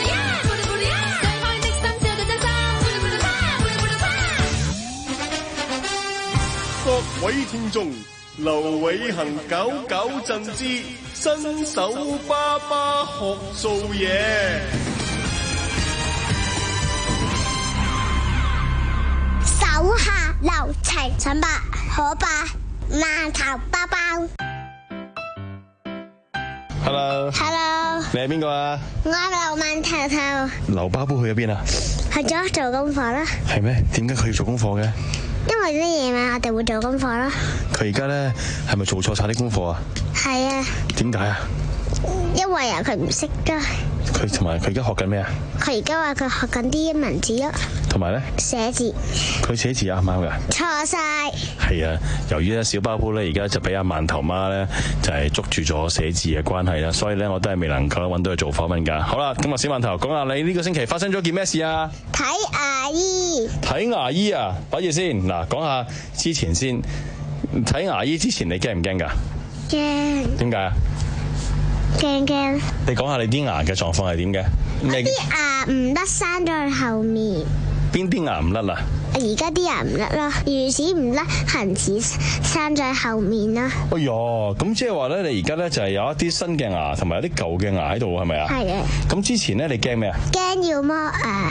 各位聽眾，劉偉恒搞搞震之新手爸爸學做嘢。 手下留情，陳伯可伯饅頭包包。 Hello。 Hello。 你係邊個啊？ 我係劉饅頭頭。 劉包包去咗邊啊？ 去咗做功課啦。 係咩？點解佢要做功課嘅？ 因為呢夜晚我哋會做功課啦。 佢而家咧係咪做錯晒啲功課啊？ 係啊。 點解啊？ 因為啊，佢唔識㗎。 佢同埋佢而家學緊咩啊？ 佢而家話佢學緊啲文字咯。 同埋咧？ 寫字。 佢寫字啱唔啱㗎？ 錯晒。 係啊，由於咧小包包咧而家就俾阿饅頭媽咧就係捉住咗寫字嘅關係啦，所以咧我都係未能夠揾到佢做訪問㗎。好啦，咁啊小饅頭講下你呢個星期發生咗件咩事啊？ 睇牙醫。 睇牙醫啊！擺住先，嗱講下之前先。睇牙醫之前你驚唔驚㗎？ 驚。 點解啊？ 驚驚。 你講下你啲牙嘅狀況係點嘅？ 我啲牙唔甩，生咗去後面。 邊啲牙唔甩啊？ 而家啲牙唔甩啦，魚屎唔甩，恆齒生咗喺後面啦。 哎呀，咁即係話咧，你而家咧就係有一啲新嘅牙，同埋有啲舊嘅牙喺度，係咪啊？ 係嘅。 咁之前咧，你驚咩啊？ 驚要剝牙。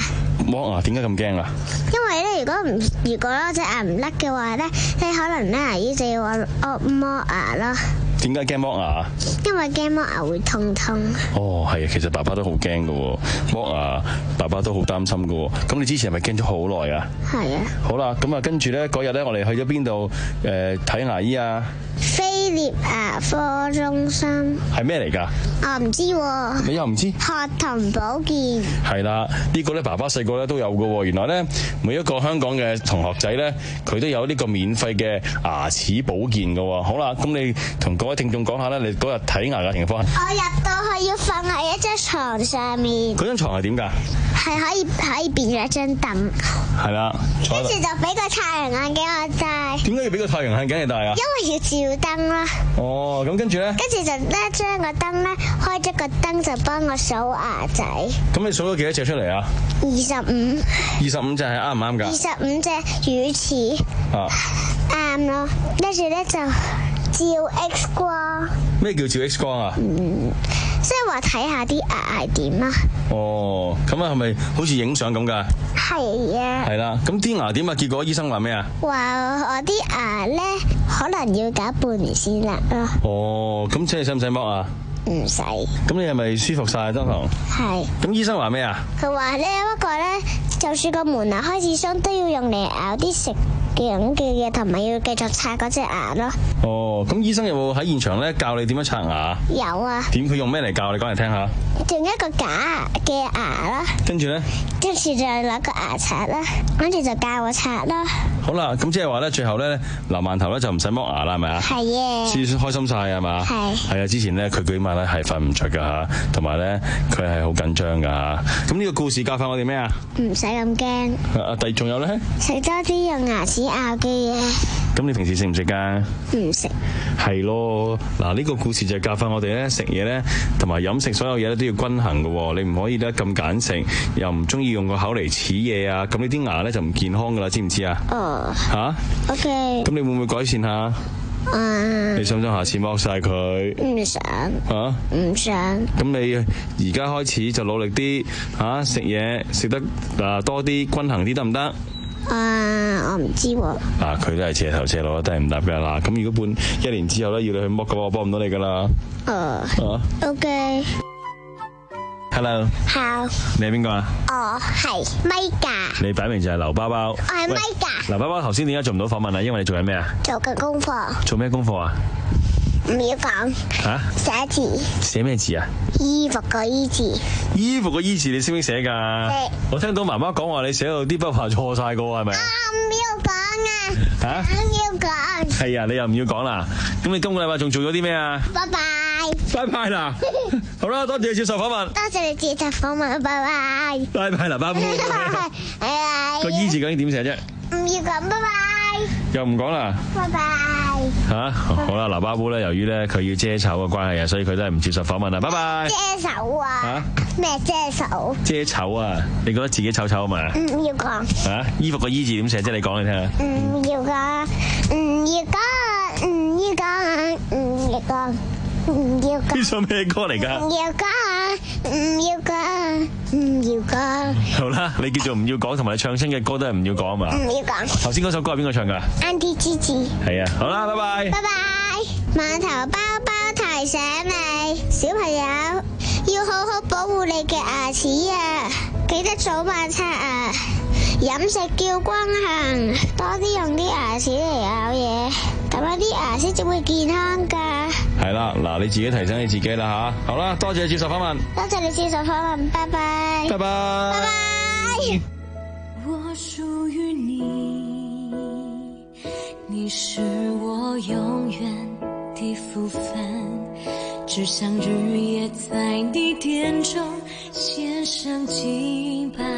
剝牙點解咁驚啊？ 因為咧，如果唔如果隻牙唔甩嘅話咧，你可能咧牙醫就要我我剝牙咯。 點解驚剝牙？ 因為驚剝牙會痛痛。 哦，係啊，其實爸爸都好驚㗎喎，剝牙爸爸都好擔心㗎喎。咁你之前係咪驚咗好耐啊？係啊。好啦，咁啊跟住咧嗰日咧，我哋去咗邊度誒睇牙醫啊？ 菲臘牙科中心係咩嚟㗎？ 我唔知喎。 你又唔知？ 學童保健係啦，呢個咧爸爸細個咧都有㗎喎。原來咧每一個香港嘅同學仔咧，佢都有呢個免費嘅牙齒保健㗎喎。好啦，咁你同各位聽眾講下咧，你嗰日睇牙嘅情況。 我入到去要瞓喺一張床上面。 嗰張床係點㗎？係可以可以變咗張凳。 係啦， 跟住就俾個太陽眼鏡我戴。 點解要俾個太陽眼鏡你戴啊？ 因為要照燈啦。 哦，咁跟住咧？ 跟住就咧將個燈咧開咗個燈就幫我數牙仔。 咁你數咗幾多隻出嚟啊？ 二十五。 二十五隻係啱唔啱㗎？ 二十五隻乳齒。啊。啱咯，跟住咧就照 X 光。 咩叫照 X 光啊？ 嗯，即係話睇下啲牙係點啊。 哦，咁啊係咪好似影相咁㗎？ 係啊。係啦， 咁啲牙點啊？結果醫生話咩啊？ 話我啲牙咧可能要搞半年先甩咯。 哦，咁即係使唔使剝啊？ 唔使。 咁你係咪舒服晒當堂？係。咁醫生話咩啊？佢話咧， 不過咧，就算個門牙開始鬆，都要用嚟咬啲食嘅嘅嘢，同埋要繼續刷嗰隻牙咯。 哦，咁醫生有冇喺現場咧教你點樣刷牙？ 有啊。 點佢用咩嚟教你？講嚟聽下。 用一個假嘅牙啦。 跟住咧？ 跟住就攞個牙刷啦，跟住就教我刷啦。 好啦，咁即係話咧，最後咧，劉饅頭咧就唔使剝牙啦，係咪啊？係嘅。先開心晒係嘛？係。係啊，之前咧佢嗰晚咧係瞓唔着噶吓，同埋咧佢係好緊張噶吓。咁呢個故事教翻我哋咩啊？ 唔使咁驚。 啊，第仲有咧？ 食多啲用牙齒咬嘅嘢。 咁你平時食唔食噶？ 唔食。 係咯，嗱呢個故事就係教翻我哋咧食嘢咧，同埋飲食所有嘢咧都要均衡噶。你唔可以咧咁揀食，又唔中意用個口嚟齒嘢啊！咁你啲牙咧就唔健康噶啦，知唔知啊？哦。吓 ？OK。咁你會唔會改善下？嗯。你想唔想下次剝晒佢？唔想。吓？唔想。咁你而家開始就努力啲吓，食嘢食得嗱多啲，均衡啲得唔得？ 啊，我唔知喎。 啊，佢都係斜頭斜腦，都係唔答嘅啦。咁如果半一年之後咧，要你去剝嘅話，我幫唔到你噶啦。誒。啊。OK。Hello。好。你係邊個啊？我係咪噶。你擺明就係劉包包。我係咪噶。劉包包頭先點解做唔到訪問啊？因為你做緊咩啊？做緊功課。做咩功課啊？唔要講。吓？寫字。寫咩字啊？衣服個衣字。衣服個衣字你識唔識寫噶？識。我聽到媽媽講話你寫到啲筆畫錯晒個係咪啊？唔要講啊。吓？唔要講。係啊，你又唔要講啦。咁你今個禮拜仲做咗啲咩啊？拜拜。拜拜啦。好啦，多謝你接受訪問。多謝你接受訪問，拜拜。拜拜啦，拜拜。拜拜。個衣字究竟點寫啫？唔要講，拜拜。又唔講啦。拜拜。吓，好啦，嗱，巴布咧，由於咧佢要遮醜嘅關係啊，所以佢都係唔接受訪問啦。拜拜。遮醜啊？吓？咩遮醜？遮醜啊？你覺得自己醜醜啊嘛？唔要講。吓？衣服個衣字點寫啫？你講嚟聽下。唔要講，唔要講，唔要講，唔要講。唔要講。呢首咩歌嚟噶？唔要講，唔要講，唔要講。好啦，你叫做唔要講，同埋你唱親嘅歌都係唔要講啊嘛。唔要講。頭先嗰首歌係邊個唱噶？Auntie Gigi。係啊，好啦，拜拜。拜拜。饅頭包包提醒你，小朋友要好好保護你嘅牙齒啊！記得早晚刷牙，飲食要均衡，多啲用啲牙齒嚟咬嘢，咁樣啲牙齒就會健康噶。係啦，嗱，你自己提醒你自己啦吓。好啦，多謝你接受訪問。多謝你接受訪問，拜拜。拜拜。拜拜。我屬於你，你是我永遠的福分，只想日夜在你殿中獻上敬拜，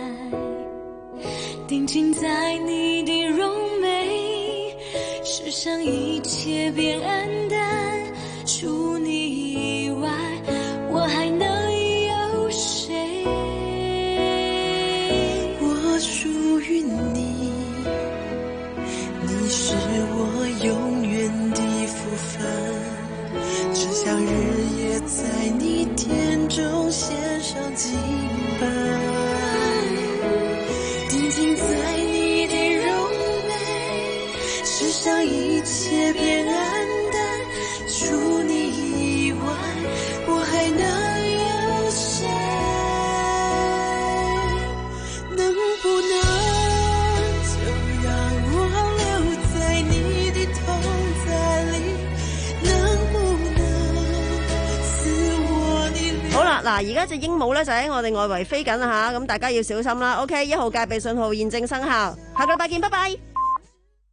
定睛在你的容美，世上一切變黯淡，除你以外，我還能有誰？我屬於你，你是我永遠的福分，只想日夜在你殿中獻上敬拜。 想一切變黯淡，除你以外，我還能有誰？能不能就讓我留在你的痛在裡？能不能賜我你留？ 好啦，嗱，而家隻鸚鵡咧就喺我哋外圍飛緊啦吓，咁大家要小心啦。OK， 一號戒備信號現正生效，下個禮拜見，拜拜。